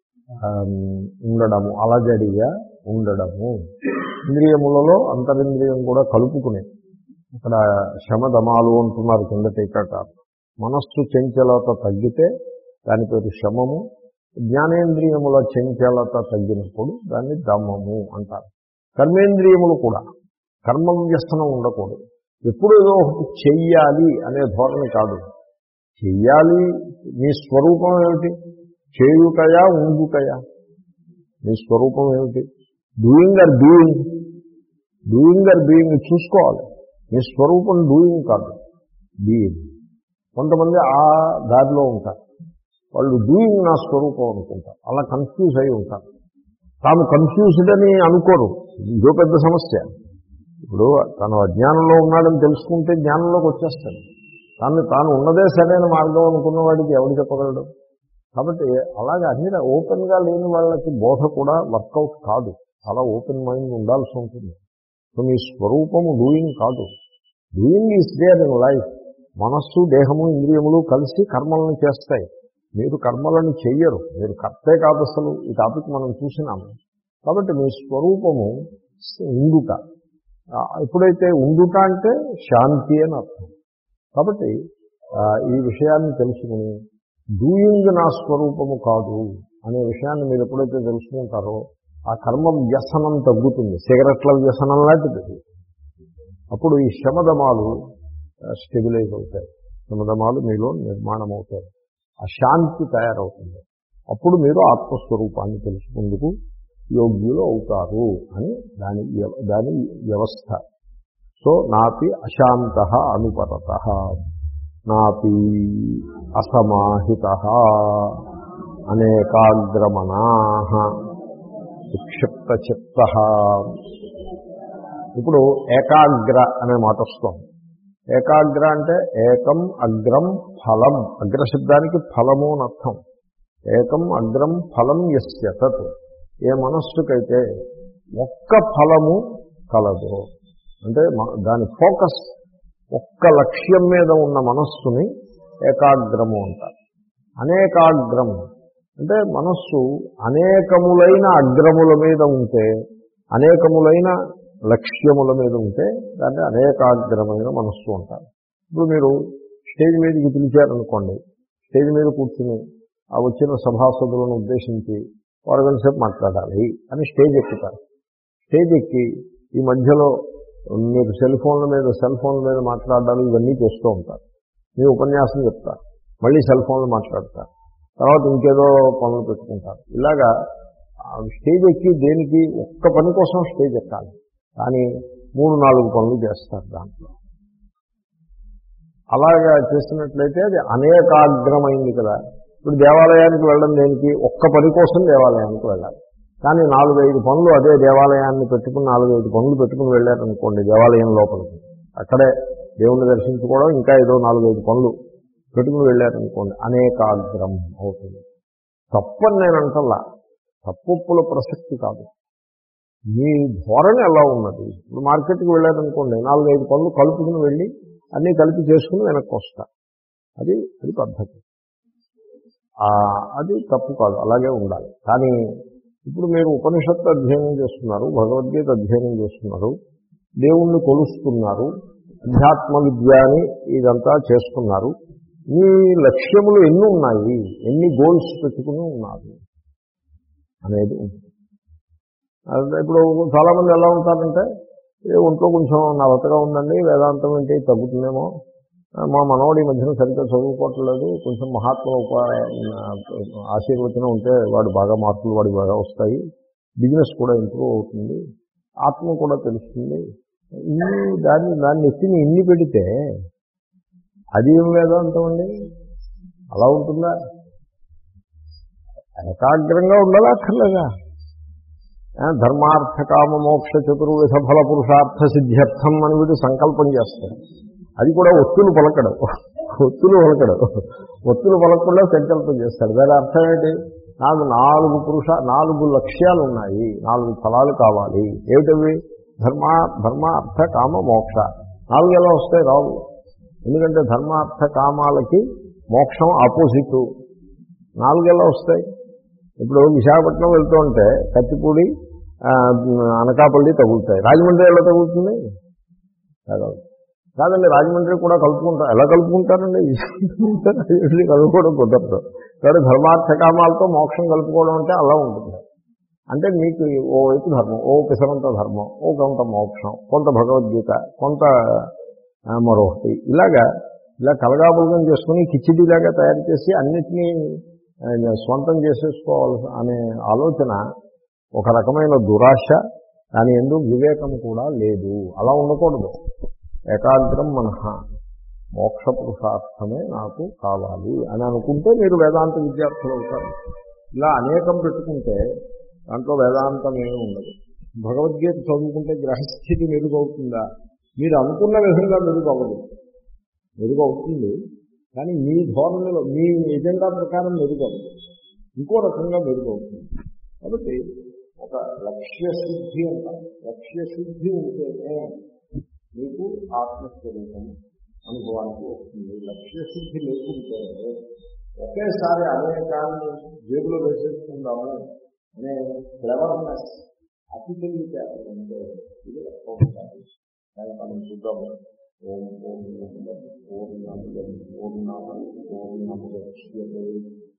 ఉండడము, అలజడిగా ఉండడము. ఇంద్రియములలో అంతరింద్రియం కూడా కలుపుకునే, ఇక్కడ శమదమాలు అంటున్నారు కింద టీకాకారు. మనస్సు చంచలత తగ్గితే దాని పేరు శమము, జ్ఞానేంద్రియముల చంచలత తగ్గినప్పుడు దాన్ని దమము అంటారు. కర్మేంద్రియములు కూడా కర్మ వ్యసనం ఉండకూడదు. ఎప్పుడు ఏదో ఒకటి చెయ్యాలి అనే ధోరణి కాదు. చెయ్యాలి, నీ స్వరూపం ఏమిటి? చేయుటయా ఉంగుటయా? నీ స్వరూపం ఏమిటి? Doing or being, doing or being చూసుకోవాలి. నీ స్వరూపం డూయింగ్ కాదు, బీయింగ్. కొంతమంది ఆ దారిలో ఉంటారు, వాళ్ళు డూయింగ్ నా స్వరూపం అనుకుంటారు, అలా కన్ఫ్యూజ్ అయి ఉంటారు. తాము కన్ఫ్యూజ్డ్ అని అనుకోరు, ఇదో పెద్ద సమస్య. ఇప్పుడు తను అజ్ఞానంలో ఉన్నాడని తెలుసుకుంటే జ్ఞానంలోకి వచ్చేస్తాడు. తాను తాను ఉన్నదే సరైన మార్గం అనుకున్న వాడికి ఎవడు చెప్పగలడు? కాబట్టి అలాగే అన్ని ఓపెన్గా లేని వాళ్ళకి బోధ కూడా వర్కౌట్ కాదు. చాలా ఓపెన్ మైండ్ ఉండాల్సి ఉంటుంది. సో మీ స్వరూపము డూయింగ్ కాదు, doing is there in life. మనస్సు దేహము ఇంద్రియములు కలిసి కర్మలను చేస్తాయి. మీరు కర్మలను చెయ్యరు, మీరు కర్తే కాదు అసలు. ఈ టాపిక్ మనం చూసినాము. కాబట్టి మీ స్వరూపము ఉండుట. ఎప్పుడైతే ఉండుట అంటే శాంతి అని అర్థం. కాబట్టి ఈ విషయాన్ని తెలుసుకుని డూయింగ్ నా స్వరూపము కాదు అనే విషయాన్ని మీరు ఎప్పుడైతే తెలుసుకుంటారో ఆ కర్మ వ్యసనం తగ్గుతుంది. సిగరెట్ల వ్యసనం లాంటిది. అప్పుడు ఈ శమదమాలు స్టెబిలైజ్ అవుతాయి, శమదమాలు మీలో నిర్మాణం అవుతాయి, ఆ శాంతి తయారవుతుంది. అప్పుడు మీరు ఆత్మస్వరూపాన్ని తెలుసుకుందుకు యోగ్యులు అవుతారు అని దాని దాని వ్యవస్థ. సో నాపి అశాంత అనుపరత, నాపి అసమాహిత, అనేకాగ్రమణా, విక్షిప్త చిత్త. ఇప్పుడు ఏకాగ్ర అనే మాట వస్తుంది. ఏకాగ్ర అంటే ఏకం అగ్రం ఫలం. అగ్రశబ్దానికి ఫలము అని అర్థం. ఏకం అగ్రం ఫలం యస్య తత్. ఏ మనస్సుకైతే ఒక్క ఫలము కలదు అంటే దాని ఫోకస్ ఒక్క లక్ష్యం మీద ఉన్న మనస్సుని ఏకాగ్రము అంటారు. అనేకాగ్రం అంటే మనస్సు అనేకములైన అగ్రముల మీద ఉంటే, అనేకములైన లక్ష్యముల మీద ఉంటే దాన్ని అనేకాగ్రమైన మనస్సు అంటారు. ఇప్పుడు మీరు స్టేజ్ మీదకి పిలిచారనుకోండి, స్టేజ్ మీద కూర్చుని ఆ వచ్చిన సభాసదులను ఉద్దేశించి అరగంట సేపు మాట్లాడాలి అని స్టేజ్ ఎక్కుతారు. స్టేజ్ ఎక్కి ఈ మధ్యలో మీరు సెల్ ఫోన్ల మీద సెల్ ఫోన్ల మీద మాట్లాడాలి, ఇవన్నీ చేస్తూ ఉంటారు. మీ ఉపన్యాసం చెప్తారు, మళ్ళీ సెల్ ఫోన్లు మాట్లాడతారు, తర్వాత ఇంకేదో పనులు పెట్టుకుంటారు. ఇలాగా స్టేజ్ ఎక్కి దేనికి ఒక్క పని కోసం స్టేజ్ ఎక్కాలి, కానీ మూడు నాలుగు పనులు చేస్తారు దాంట్లో. అలాగా చేసినట్లయితే అది అనేకాగ్రమైంది కదా. ఇప్పుడు దేవాలయానికి వెళ్ళడం దేనికి? ఒక్క పని కోసం దేవాలయానికి వెళ్ళాలి. కానీ నాలుగైదు పనులు అదే దేవాలయాన్ని పెట్టుకుని నాలుగైదు పనులు పెట్టుకుని వెళ్ళారనుకోండి దేవాలయం లోపలికి, అక్కడే దేవుణ్ణి దర్శించుకోవడం, ఇంకా ఏదో నాలుగైదు పనులు పెట్టుకుని వెళ్ళారనుకోండి, అనేకాగ్రం అవుతుంది. తప్పని నేను అంటల్లా, తప్పుల ప్రసక్తి కాదు. మీ ధోరణి ఎలా ఉన్నది? ఇప్పుడు మార్కెట్కి వెళ్ళారనుకోండి, నాలుగైదు పనులు కలుపుకుని వెళ్ళి అన్నీ కలిపి చేసుకుని వెనక్కి వస్తారు. అది అది పద్ధతి. అది తప్పు కాదు, అలాగే ఉండాలి. కానీ ఇప్పుడు మీరు ఉపనిషత్తు అధ్యయనం చేస్తున్నారు, భగవద్గీత అధ్యయనం చేస్తున్నారు, దేవుణ్ణి కొలుస్తున్నారు, అధ్యాత్మ విద్య అని ఇదంతా చేస్తున్నారు. మీ లక్ష్యములు ఎన్ని ఉన్నాయి, ఎన్ని గోల్స్ పెట్టుకుని ఉన్నారు అనేది ఉంటుంది. ఇప్పుడు చాలామంది ఎలా ఉంటారంటే, ఒంట్లో కొంచెం నలతగా ఉందండి, వేదాంతం ఏంటి తగ్గుతుందేమో, మా మనవాడి మధ్యన సరిగ్గా చదువుకోవట్లేదు, కొంచెం మహాత్మ ఉప ఆశీర్వచనం ఉంటే వాడు బాగా మార్కులు వాడి బాగా వస్తాయి, బిజినెస్ కూడా ఇంప్రూవ్ అవుతుంది, ఆత్మ కూడా తెలుస్తుంది, ఇన్ని దాన్ని దాన్ని ఎత్తిని ఇన్ని పెడితే అది ఏం వేదాంతం అండి? అలా ఉంటుందా? ఏకాగ్రంగా ఉండాలా అక్కర్లేదా? ధర్మార్థ కామ మోక్ష చతుర్విధ ఫల పురుషార్థ సిద్ధ్యర్థం అని వీడు సంకల్పం చేస్తాడు. అది కూడా ఒత్తులు పలకడు, ఒత్తులు పలకడు ఒత్తులు పలకకుండా సంకల్పం చేస్తాడు. దాని అర్థం ఏంటి? నాకు నాలుగు పురుష నాలుగు లక్ష్యాలు ఉన్నాయి, నాలుగు ఫలాలు కావాలి. ఏమిటవి? ధర్మ ధర్మ అర్థ కామ మోక్ష. నాలుగు ఎలా వస్తాయి? రావు. ఎందుకంటే ధర్మార్థ కామాలకి మోక్షం ఆపోజిట్. నాలుగు ఎలా వస్తాయి? ఇప్పుడు విశాఖపట్నం వెళ్తూ ఉంటే కత్తిపూడి అనకాపల్లి తగులుతాయి, రాజమండ్రి ఎలా తగులుతుంది? కాదండి, రాజమండ్రి కూడా కలుపుకుంటారు. ఎలా కలుపుకుంటారండి? కలుపుకోవడం కుదరదు. కాబట్టి ధర్మార్థ కామాలతో మోక్షం కలుపుకోవడం అంటే అలా ఉంటుంది. అంటే మీకు ఓవైపు ధర్మం, ఓ పిసరంత ధర్మం, ఓ కొంత మోక్షం, కొంత భగవద్గీత, కొంత మరొకటి, ఇలాగా ఇలా కలగాపులగం చేసుకుని కిచిడీలాగా తయారు చేసి అన్నిటినీ స్వంతం చేసేసుకోవాలి అనే ఆలోచన ఒక రకమైన దురాశ. దాని ఎందుకు వివేకం కూడా లేదు. అలా ఉండకూడదు. ఏకాగ్రం మనః, మోక్ష పురుషార్థమే నాకు కావాలి అని అనుకుంటే మీరు వేదాంత విద్యార్థులు అవుతారు. ఇలా అనేకం పెట్టుకుంటే దాంట్లో వేదాంతం ఏమీ ఉండదు. భగవద్గీత చదువుకుంటే గ్రహస్థితి మెరుగవుతుందా? మీరు అనుకున్న విధంగా మెరుగవ్వదు. మెరుగవుతుంది కానీ మీ ధోరణిలో, మీ ఎజెండా ప్రకారం మెరుగవుతుంది, ఇంకో రకంగా మెరుగవుతుంది. కాబట్టి ఒక లక్ష్యశుద్ధి అంటారు. లక్ష్యశుద్ధి ఉంటేనే మీకు ఆత్మస్వరూపం అనుభవానికి వస్తుంది. లక్ష్యశుద్ధి లేకుంటే ఒకేసారి అనేకాన్ని జేబులో వేసేసుకుందాము అనే క్లెవర్నెస్, అతి తెలివితే అంటే ఇది అవుతుంది. దాన్ని మనం చూద్దాము. ఓం ఓం ఓం ఓం ఓం